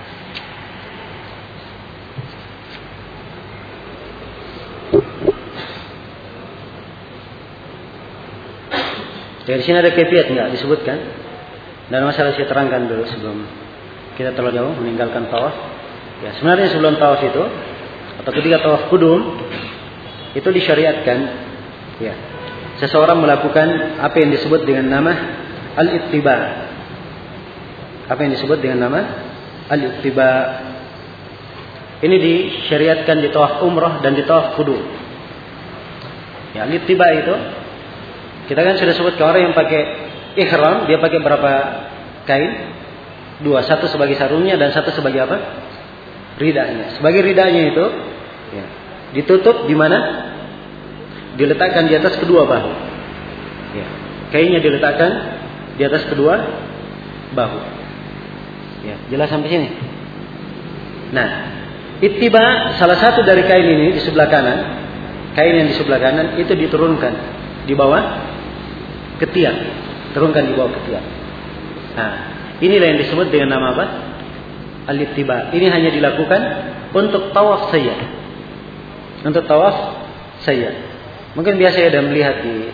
dari sini ada kaifiat enggak disebutkan? Dan masalah saya terangkan dulu sebelum kita terlalu jauh meninggalkan tawaf. Ya, sebenarnya sebelum tawaf itu atau ketika tawaf qudum itu disyariatkan, ya, seseorang melakukan apa yang disebut dengan nama al-ittiba. Apa yang disebut dengan nama al-ittiba. Ini disyariatkan di tawaf umrah dan di tawaf qudum. Ya, al-ittiba itu kita kan sudah sebut ke orang yang pakai ihram, dia pakai berapa kain? 2, satu sebagai sarungnya dan satu sebagai apa? Ridanya. Sebagai ridanya itu, ya, ditutup di mana? Diletakkan di atas kedua bahu. Ya, kainnya diletakkan di atas kedua bahu. Ya, jelas sampai sini. Nah, ittiba salah satu dari kain ini di sebelah kanan, kain yang di sebelah kanan itu diturunkan di bawah ketiak, turunkan di bawah ketiak. Nah, inilah yang disebut dengan nama apa? Al-ittiba. Ini hanya dilakukan untuk tawaf saja. Untuk tawaf saja. Mungkin biasa ada melihat di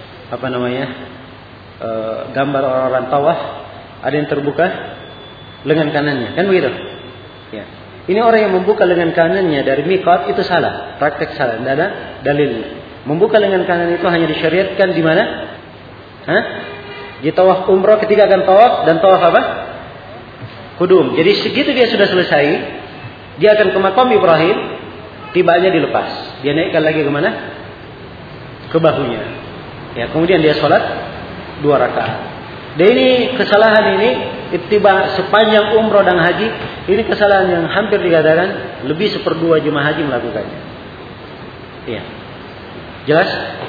gambar orang-orang tawaf, ada yang terbuka lengan kanannya, kan begitu? Ya. Ini orang yang membuka lengan kanannya dari miqat itu salah, praktek salah, tidak ada dalilnya. Membuka lengan kanan itu hanya disyariatkan di mana? Di tawaf umrah ketika akan tawaf dan tawaf apa? Qudum. Jadi segitu dia sudah selesai, dia akan ke makam Ibrahim, tibanya dilepas. Dia naikkan lagi ke mana? Ke bahunya. Ya, kemudian dia sholat 2 rakaat. Dan ini kesalahan ini ittiba sepanjang umrah dan haji, ini kesalahan yang hampir dikatakan lebih 1/2 jemaah haji melakukannya. Iya. Jelas?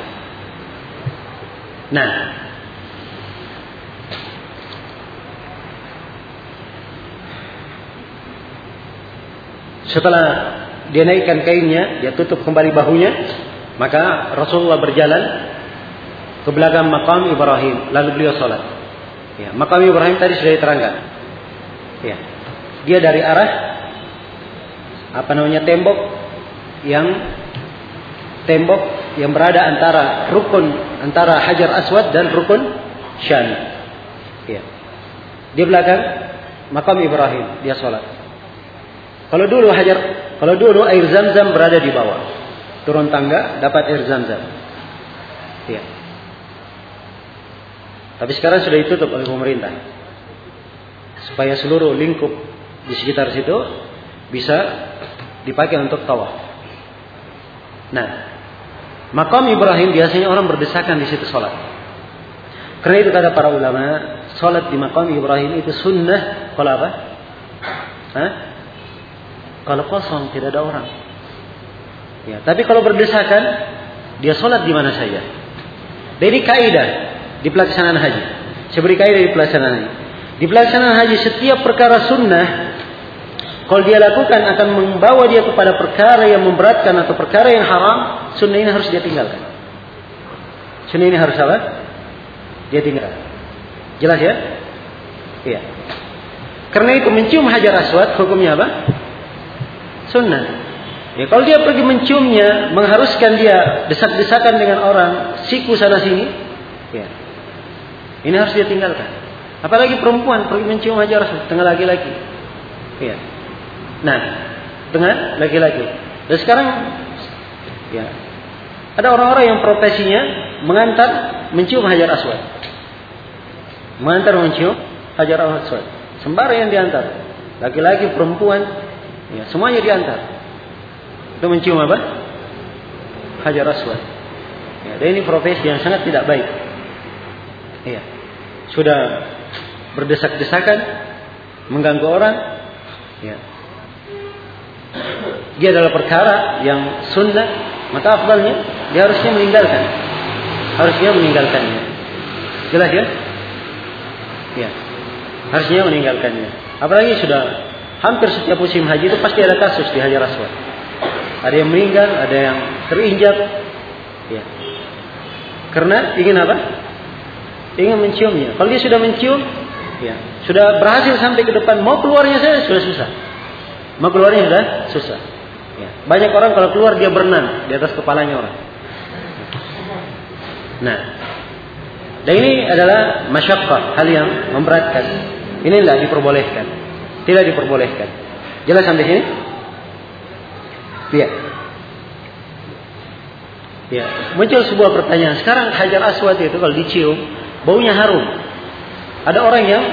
Nah, setelah dia naikkan kainnya, dia tutup kembali bahunya, maka Rasulullah berjalan ke belakang makam Ibrahim, lalu beliau sholat. Ya, makam Ibrahim tadi sudah diterangkan. Ya, dia dari arah tembok yang berada antara Hajar Aswad dan rukun Syami. Ya, di belakang makam Ibrahim dia sholat. Kalau dulu air Zam-Zam berada di bawah, turun tangga dapat air Zam-Zam. Ya. Tapi sekarang sudah ditutup oleh pemerintah supaya seluruh lingkup di sekitar situ bisa dipakai untuk tawaf. Nah, makam Ibrahim biasanya orang berdesakan di situ sholat. Karena itu kata para ulama, sholat di makam Ibrahim itu sunnah kalau apa? Kalau kosong tidak ada orang. Ya, tapi kalau berdesakan dia sholat di mana saja. Jadi kaidah di pelaksanaan haji. Saya beri kaidah di pelaksanaan haji. Di pelaksanaan haji setiap perkara sunnah kalau dia lakukan akan membawa dia kepada perkara yang memberatkan atau perkara yang haram, sunnah ini harus dia tinggalkan. Sunnah ini harus apa? Dia tinggalkan. Jelas ya? Iya. Karena itu mencium Hajar Aswad hukumnya apa? Sunnah. Ya, kalau dia pergi menciumnya, mengharuskan dia desak-desakan dengan orang, siku sana sini, ya, ini harus dia tinggalkan. Apalagi perempuan pergi mencium Hajar Aswad tengah laki-laki. Ya. Nah, tengah laki-laki. Dan sekarang, ya, ada orang-orang yang profesinya mengantar mencium Hajar Aswad. Mengantar mencium Hajar Aswad. Sembarang yang diantar. Laki-laki, perempuan, ya, semuanya diantar. Itu mencium apa? Hajar Aswad. Ya, dan ini profesi yang sangat tidak baik. Ya. Sudah berdesak-desakan, mengganggu orang. Ya. Dia adalah perkara yang sunnah, maka afdalnya dia harusnya meninggalkan. Harusnya meninggalkannya. Jelas ya? Ya. Harusnya meninggalkannya. Apalagi sudah hampir setiap musim haji itu pasti ada kasus di Hajar Aswad. Ada yang meninggal, ada yang terinjak. Ya. Karena ingin apa? Ingin menciumnya. Kalau dia sudah mencium, ya, Sudah berhasil sampai ke depan, mau keluarnya saya sudah susah. Mau keluarnya sudah susah. Ya. Banyak orang kalau keluar dia berenang di atas kepalanya orang. Nah, dan ini adalah masyaqqah, hal yang memberatkan. Ini tidak diperbolehkan. Tidak diperbolehkan. Jelas sampai sini? Iya. Ya, muncul sebuah pertanyaan. Sekarang Hajar Aswad itu kalau dicium, baunya harum. Ada orang yang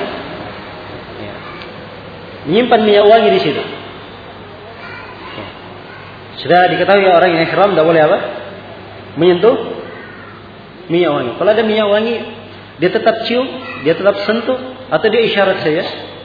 menyimpan minyak wangi di situ. Ya. Sudah diketahui orang yang ihram tidak boleh apa? Menyentuh minyak wangi. Kalau ada minyak wangi, dia tetap cium, dia tetap sentuh, atau dia isyarat saja.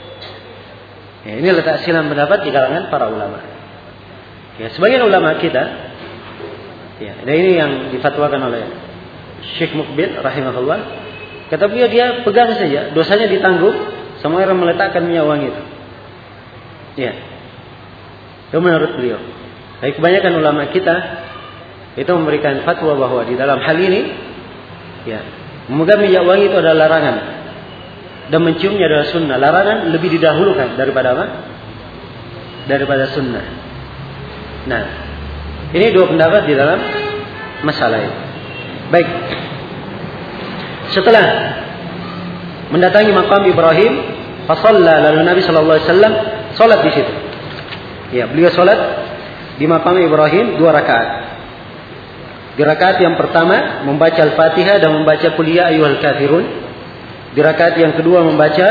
Ya, ini letak silam pendapat di kalangan para ulama. Ya, sebagian ulama kita, ya, dan ini yang difatwakan oleh Syekh Mukbil rahimahullah, kata beliau dia pegang saja, dosanya ditanggung sama orang meletakkan minyak wangi itu. Ya, itu menurut beliau. Tapi kebanyakan ulama kita itu memberikan fatwa bahwa di dalam hal ini, ya, memegang minyak wangi itu adalah larangan dan menciumnya adalah sunnah. Larangan lebih didahulukan daripada apa? Daripada sunnah. Nah, ini dua pendapat di dalam masalah ini. Baik. Setelah mendatangi makam Ibrahim, fasalla, lalu Nabi sallallahu alaihi wasallam salat di situ. Ya, beliau salat di makam Ibrahim 2 rakaat. Di rakaat yang pertama membaca Al-Fatihah dan membaca Qul ya ayyuhal kafirun. Di rakaat yang kedua membaca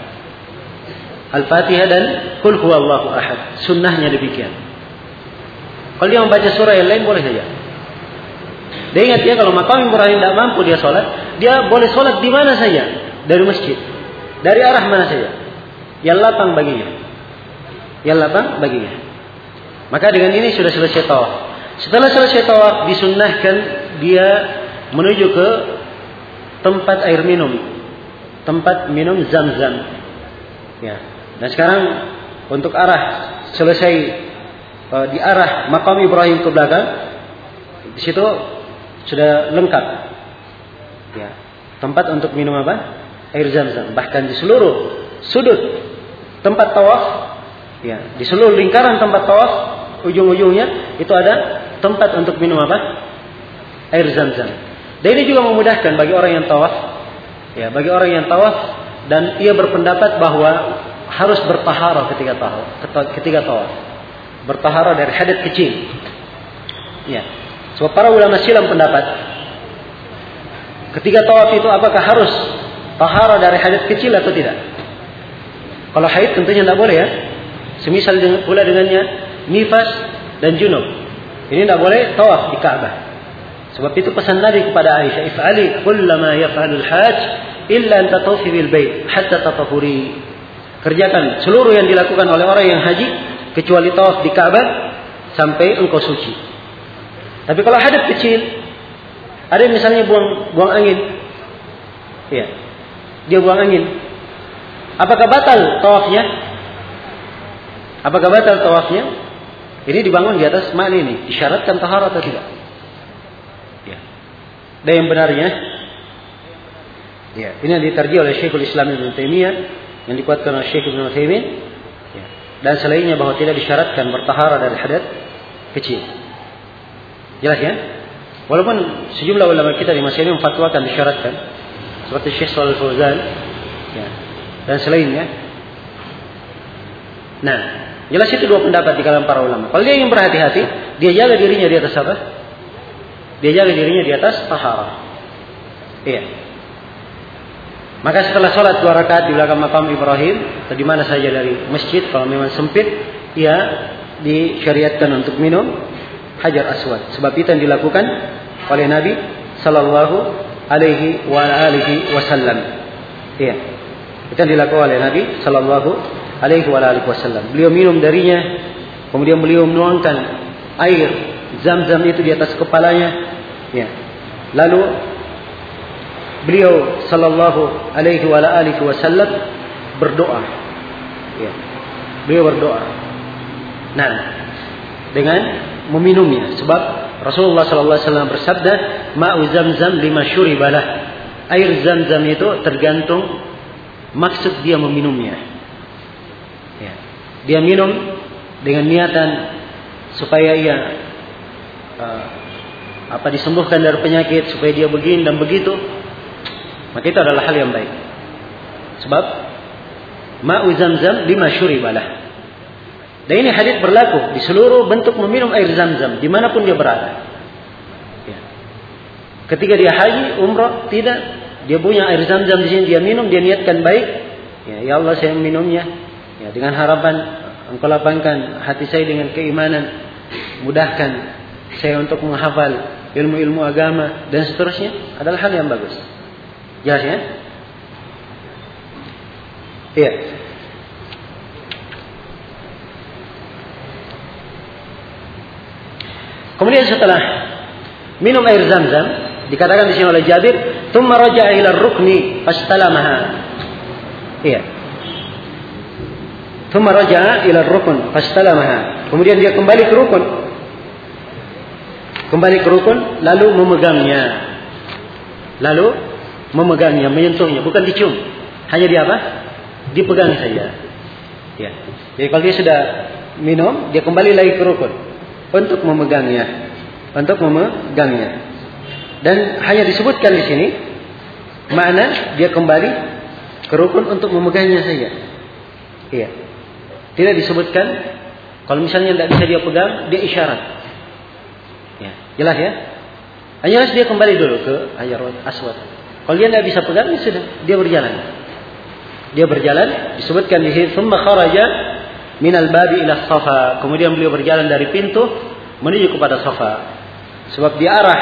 Al-Fatihah dan Qul huwallahu ahad. Sunnahnya demikian. Kalau dia membaca surah yang lain boleh saja. Dia ingat ya, kalau makam Ibrahim tidak mampu dia sholat, dia boleh sholat di mana saja dari masjid, dari arah mana saja, yang lapang baginya, yang lapang baginya. Maka dengan ini sudah selesai tawaf. Setelah selesai tawaf, disunnahkan dia menuju ke tempat air minum, tempat minum Zam-Zam. Ya. Dan sekarang untuk arah selesai di arah makam Ibrahim ke belakang, di situ sudah lengkap. Ya, tempat untuk minum apa? Air Zam-Zam. Bahkan di seluruh sudut tempat tawaf, ya, di seluruh lingkaran tempat tawaf, ujung-ujungnya itu ada tempat untuk minum apa? Air Zam-Zam. Dan ini juga memudahkan bagi orang yang tawaf, ya, bagi orang yang tawaf dan ia berpendapat bahwa harus bertaharah ketika tawaf. Bertaharah dari hadas kecil. Ya. Sebab para ulama silam pendapat ketika tawaf itu apakah harus taharah dari hadas kecil atau tidak? Kalau haid tentunya tidak boleh ya. Semisal pula dengannya nifas dan junub. Ini tidak boleh tawaf di Ka'bah. Sebab itu pesan Nabi kepada Aisyah, "If'ali kullama yaf'alul hajj illa an tatufi bil bait hatta tatahuri." Kerjakan seluruh yang dilakukan oleh orang yang haji kecuali tawaf di Ka'bah sampai engkau suci. Tapi kalau hadas kecil, ada yang misalnya buang angin, ya, dia buang angin, apakah batal tawafnya? Apakah batal tawafnya? Ini dibangun di atas makna ini, disyaratkan taharah atau tidak? Ya. Dan yang benarnya, ya, ini yang diterjih oleh Syekhul Islam Ibnu Taimiyah, yang dikuatkan oleh Syekh Ibnu Utsaimin. Dan selainnya bahwa tidak disyaratkan bertaharah dari hadas kecil. Jelas ya? Walaupun sejumlah ulama kita di masa ini memfatwakan disyaratkan, seperti Syekh Shalih Fauzan, ya, dan selainnya. Nah, jelas itu dua pendapat di kalangan para ulama. Kalau dia ingin berhati-hati, dia jaga dirinya di atas apa? Dia jaga dirinya di atas taharah. Iya. Maka setelah sholat 2 rakaat di belakang makam Ibrahim, atau di mana saja dari masjid, kalau memang sempit, ia disyariatkan untuk minum Hajar Aswad. Sebab itu yang dilakukan oleh Nabi Sallallahu Alaihi Wasallam. Iya, itu yang dilakukan oleh Nabi Sallallahu Alaihi Wasallam. Beliau minum darinya, kemudian beliau menuangkan air Zam-Zam itu di atas kepalanya. Ya. Lalu beliau sallallahu alaihi wasallam berdoa. Ya. Beliau berdoa. Nah, dengan meminumnya, sebab Rasulullah sallallahu alaihi wasallam bersabda, "Ma'u Zam-Zam lima syuribalah." Air Zam-Zam itu tergantung maksud dia meminumnya. Ya. Dia minum dengan niatan supaya ia disembuhkan dari penyakit, supaya dia begini dan begitu, maka itu adalah hal yang baik. Sebab ma'u zamzam lima syuribalah. Dan ini hadits berlaku di seluruh bentuk meminum air zam-zam dimanapun dia berada. Ya. Ketika dia haji, umrah, tidak, dia punya air zam-zam di sini, dia minum, dia niatkan baik. Ya Allah, saya minumnya ya dengan harapan Engkau lapangkan hati saya dengan keimanan, mudahkan saya untuk menghafal ilmu-ilmu agama dan seterusnya, adalah hal yang bagus. Jelas ya? Iya. Kemudian setelah minum air zam-zam, dikatakan di sini oleh Jabir, "Tsumma raja'a ila ar-rukni fastalamaha." Iya. "Tsumma raja'a ila ar-rukn fastalamaha." Kemudian dia kembali ke rukun. Kembali ke rukun lalu memegangnya. Lalu memegangnya, menyentuhnya, bukan dicium. Hanya dia apa? Dipegang saja. Ya. Jadi kalau dia sudah minum, dia kembali lagi ke rukun untuk memegangnya, Dan hanya disebutkan di sini makna dia kembali ke rukun untuk memegangnya saja. Iya. Tidak disebutkan kalau misalnya tidak bisa dia pegang, dia isyarat. Ya, jelas ya? Hanya dia kembali dulu ke Hajarul Aswad. Kalau dia tidak bisa pegang, ya sudah, dia berjalan. Dia berjalan, disebutkan di sini, "Tsumma kharaja minal babi ila Safa." Kemudian beliau berjalan dari pintu menuju kepada Safa. Sebab di arah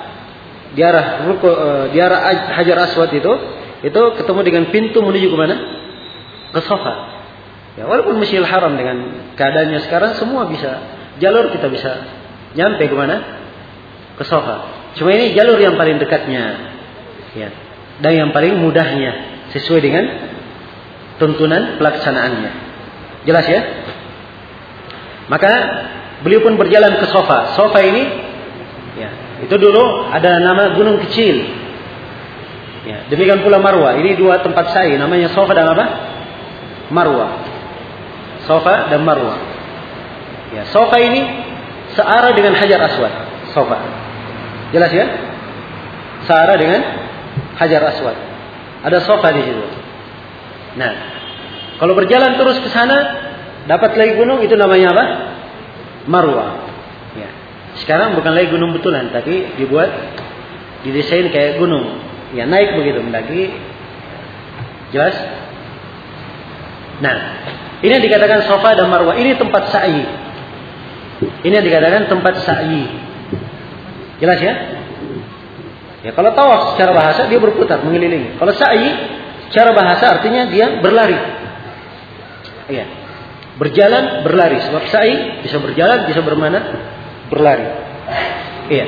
Hajar Aswad itu ketemu dengan pintu menuju ke mana? Ke Safa. Ya, walaupun Masjidil Haram dengan keadaannya sekarang semua bisa jalur, kita bisa nyampe ke mana? Ke Safa. Cuma ini jalur yang paling dekatnya. Ya. Dan yang paling mudahnya sesuai dengan tuntunan pelaksanaannya. Jelas ya? Maka beliau pun berjalan ke Safa. Safa ini ya, itu dulu ada nama gunung kecil. Ya, demikian pula Marwa. Ini dua tempat sa'i, namanya Safa dan apa? Marwa. Safa dan Marwa. Ya, Safa ini searah dengan Hajar Aswad. Safa. Jelas ya? Searah dengan Hajar Aswad. Ada Safa di situ. Nah, kalau berjalan terus ke sana, dapat lagi gunung, itu namanya apa? Marwa. Ya. Sekarang bukan lagi gunung betulan, tapi didesain kayak gunung. Ya, naik begitu mendaki. Jelas? Nah, ini yang dikatakan Safa dan Marwa. Ini tempat sa'i. Ini yang dikatakan tempat sa'i. Jelas ya? Ya, kalau tawaf secara bahasa dia berputar mengelilingi. Kalau sa'i secara bahasa artinya dia berlari. Iya. Berjalan, berlari. Sebab sa'i bisa berjalan, bisa bermana? Berlari. Iya.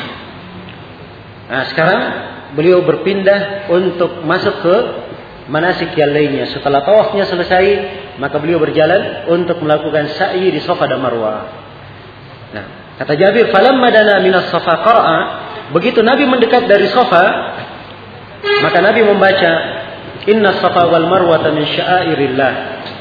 Nah, sekarang beliau berpindah untuk masuk ke manasik yang lainnya. Setelah tawafnya selesai, maka beliau berjalan untuk melakukan sa'i di Safa dan Marwa. Nah, kata Jabir, "Falamma dana minas Safa qara'a." Begitu Nabi mendekat dari Safa, maka Nabi membaca, "Inna Safa wal Marwata min sya'airillah."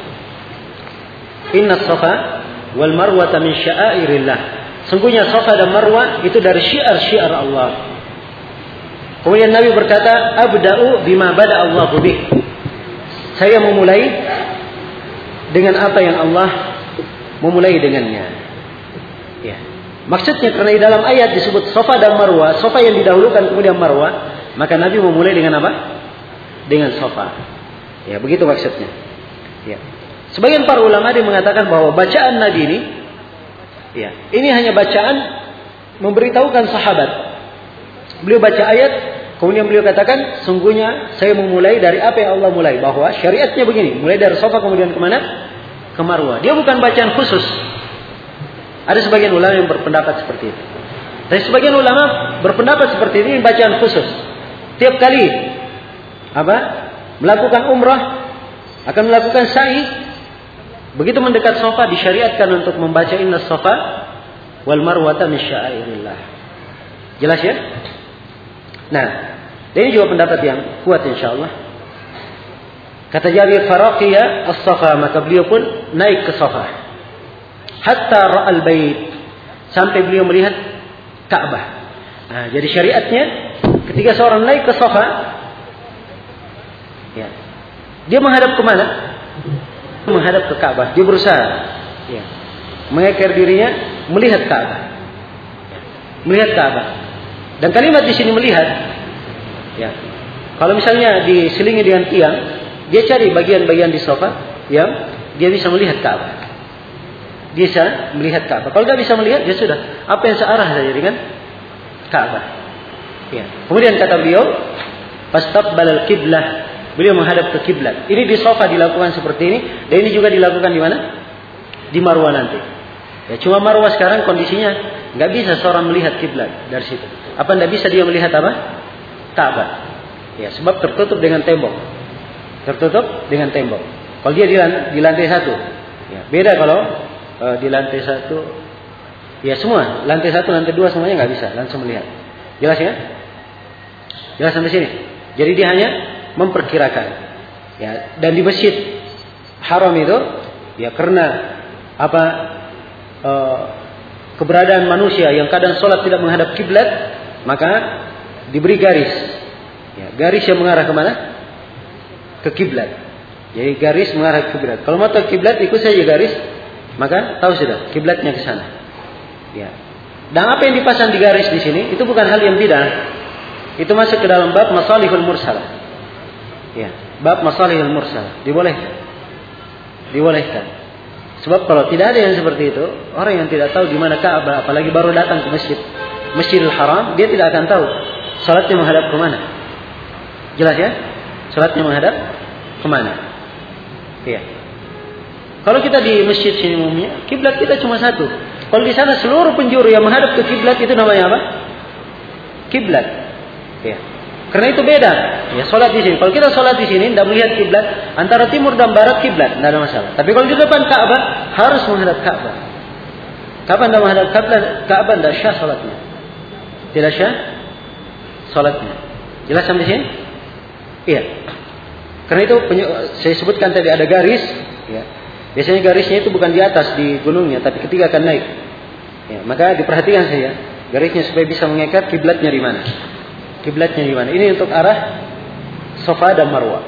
Inna Safa wal Marwata min sya'airillah. Sungguhnya Safa dan Marwa itu dari syiar-syiar Allah. Kemudian Nabi berkata, "Abda'u bima bada Allahu bih." Saya memulai dengan apa yang Allah memulai dengannya. Ya. Maksudnya karena di dalam ayat disebut Safa dan Marwa, Safa yang didahulukan kemudian Marwa, maka Nabi memulai dengan apa? Dengan Safa. Ya, begitu maksudnya. Ya. Sebagian para ulama dia mengatakan bahwa bacaan Nabi ini, ya, ini hanya bacaan memberitahukan sahabat. Beliau baca ayat, kemudian beliau katakan, sungguhnya saya memulai dari apa yang Allah mulai, bahwa syariatnya begini, mulai dari Safa kemudian kemana? Ke Marwa. Dia bukan bacaan khusus. Ada sebagian ulama yang berpendapat seperti itu. Tapi sebagian ulama berpendapat seperti ini bacaan khusus. Tiap kali melakukan umrah, akan melakukan sa'i, begitu mendekat Safa disyariatkan untuk membaca Inna Safa wal Marwata min sya'airillah. Jelas ya? Nah, ini juga pendapat yang kuat insyaallah. Kata Jabir, faraqiya as-Safa, maka beliau pun naik ke Safa. Hatta ra'al bait, sampai beliau melihat Ka'bah. Nah, jadi syariatnya ketika seorang naik ke Safa, ya, dia menghadap ke mana? Menghadap ke Ka'bah. Dia berusaha, ya, mengekor dirinya melihat Ka'bah. Melihat Ka'bah. Dan kalimat di sini melihat, ya. Kalau misalnya diselingi dengan tiang, dia cari bagian-bagian di Safa yang dia bisa melihat Ka'bah. Dia bisa melihat Ka'bah. Kalau tidak bisa melihat, ya sudah, apa yang searah saja dengan Ka'bah. Ya. Kemudian kata beliau, fastaqbalal qiblah, beliau menghadap ke kiblat. Ini di Safa dilakukan seperti ini, dan ini juga dilakukan di mana? Di Marwah nanti. Ya, cuma Marwah sekarang kondisinya nggak bisa seorang melihat kiblat dari situ. Apa tidak bisa dia melihat apa? Ka'bah. Ya, sebab tertutup dengan tembok. Tertutup dengan tembok. Kalau dia di lantai 1, ya, beda kalau di lantai 1, ya semua lantai 1, lantai 2 semuanya nggak bisa langsung melihat. Jelas ya? Jelas sampai sini. Jadi dia hanya memperkirakan. Ya, dan di Masjid Haram itu, ya karena apa? Keberadaan manusia yang kadang sholat tidak menghadap kiblat, maka diberi garis. Ya, garis yang mengarah ke mana? Ke kiblat. Jadi garis mengarah ke kiblat. Kalau mau tahu kiblat, ikut saja garis, maka tahu sudah kiblatnya ke sana. Ya. Dan apa yang dipasang di garis di sini itu bukan hal yang bidah. Itu masuk ke dalam bab masalihul mursalah. Ya, bab masalihul mursalah. Dibolehkan. Dibolehkan. Sebab kalau tidak ada yang seperti itu, orang yang tidak tahu di mana Ka'bah, apalagi baru datang ke Masjidil Haram, dia tidak akan tahu salatnya menghadap ke mana. Jelas ya? Salatnya menghadap ke mana? Iya. Kalau kita di masjid sini umumnya, kiblat kita cuma satu. Kalau di sana seluruh penjuru yang menghadap ke kiblat itu namanya apa? Kiblat. Iya. Karena itu beda. Ya, salat di sini. Kalau kita salat di sini tidak melihat kiblat, antara timur dan barat kiblat, tidak ada masalah. Tapi kalau di depan Ka'bah harus menghadap Ka'bah. Kapan tidak menghadap Ka'bah tidak syah salatnya. Tidak syah salatnya. Jelas sampai sini? Iya. Karena itu saya sebutkan tadi ada garis, ya. Biasanya garisnya itu bukan di atas di gunungnya, tapi ketika akan naik. Ya, maka diperhatikan saja garisnya supaya bisa mengikat kiblatnya di mana. Kiblatnya di mana? Ini untuk arah Safa dan Marwah.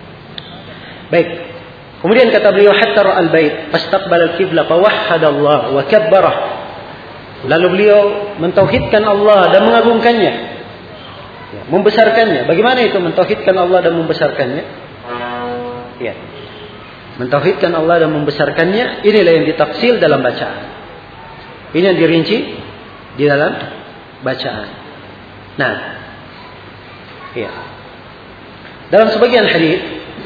Baik. Kemudian kata beliau, hatta ra'al bait fastaqbala al-qibla fa wahhadallah wa kabbara. Lalu beliau mentauhidkan Allah dan mengagungkannya. Ya, membesarkannya. Bagaimana itu mentauhidkan Allah dan membesarkannya? Ya. Mentauhidkan Allah dan membesarkannya, inilah yang ditafsir dalam bacaan. Ini yang dirinci di dalam bacaan. Nah, ya. Dalam sebagian hadis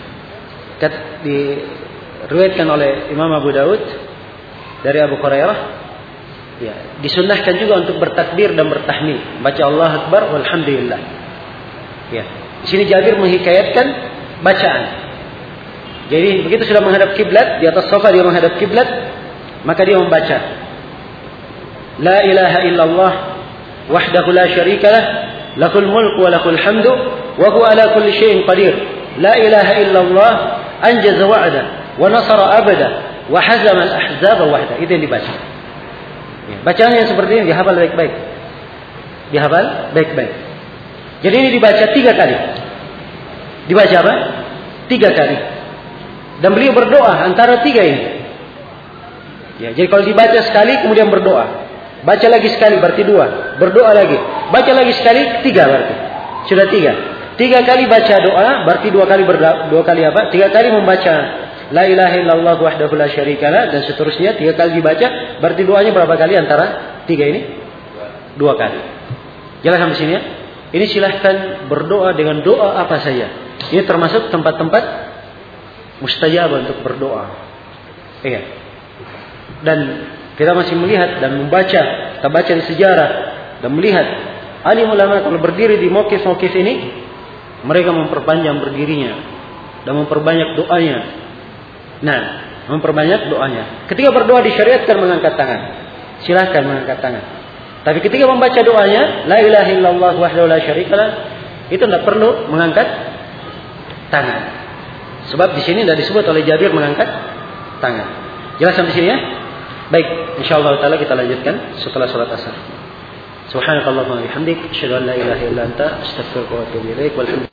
diriwayatkan oleh Imam Abu Daud dari Abu Hurairah, ya, disunnahkan juga untuk bertakbir dan bertahmid, baca Allah Akbar walhamdulillah. Ya, di sini Jabir menghikayatkan bacaan. Jadi begitu sudah menghadap kiblat, di atas sofa dia menghadap kiblat, maka dia membaca La ilaha illallah wahdahu la syarikalah lahul mulku wa lahul hamdu wa huwa ala kulli syai'in qadir. La ilaha illallah anjaza wa'da wa nasara abada wa hazama al-ahzaba wahda. Itu yang dibaca. Ya, bacaan yang seperti ini dihafal baik-baik. Dihafal baik-baik. Jadi ini dibaca 3 kali. Dibaca apa? 3 kali. Dan beliau berdoa antara 3 ini. Ya, jadi kalau dibaca sekali kemudian berdoa. Baca lagi sekali berarti 2. Berdoa lagi. Baca lagi sekali 3 berarti. Sudah 3. 3 kali baca doa berarti 2 kali berdoa. 2 kali apa? 3 kali membaca La ilaha illallah wahdahu la syarikalah dan seterusnya. 3 kali dibaca berarti doanya berapa kali antara 3 ini? 2 kali. Jelas sampai sini ya? Ini silahkan berdoa dengan doa apa saja. Ini termasuk tempat-tempat mustajab untuk berdoa. Iya. Dan kita masih melihat dan membaca, kita baca di sejarah dan melihat alim ulama kalau berdiri di mauqif-mauqif ini, mereka memperpanjang berdirinya dan memperbanyak doanya. Nah, memperbanyak doanya. Ketika berdoa disyariatkan mengangkat tangan. Silahkan mengangkat tangan. Tapi ketika membaca doanya, La ilaha illallah wahdahu la syarikalah, itu tidak perlu mengangkat tangan. Sebab di sini tidak disebut oleh Jabir mengangkat tangan. Jelas sampai sini ya? Baik, insyaallah taala kita lanjutkan setelah salat asar. Subhanakallahumma wa bihamdik, asyhadu an la ilaha illa anta, astaghfiruka wa atubu ilaik.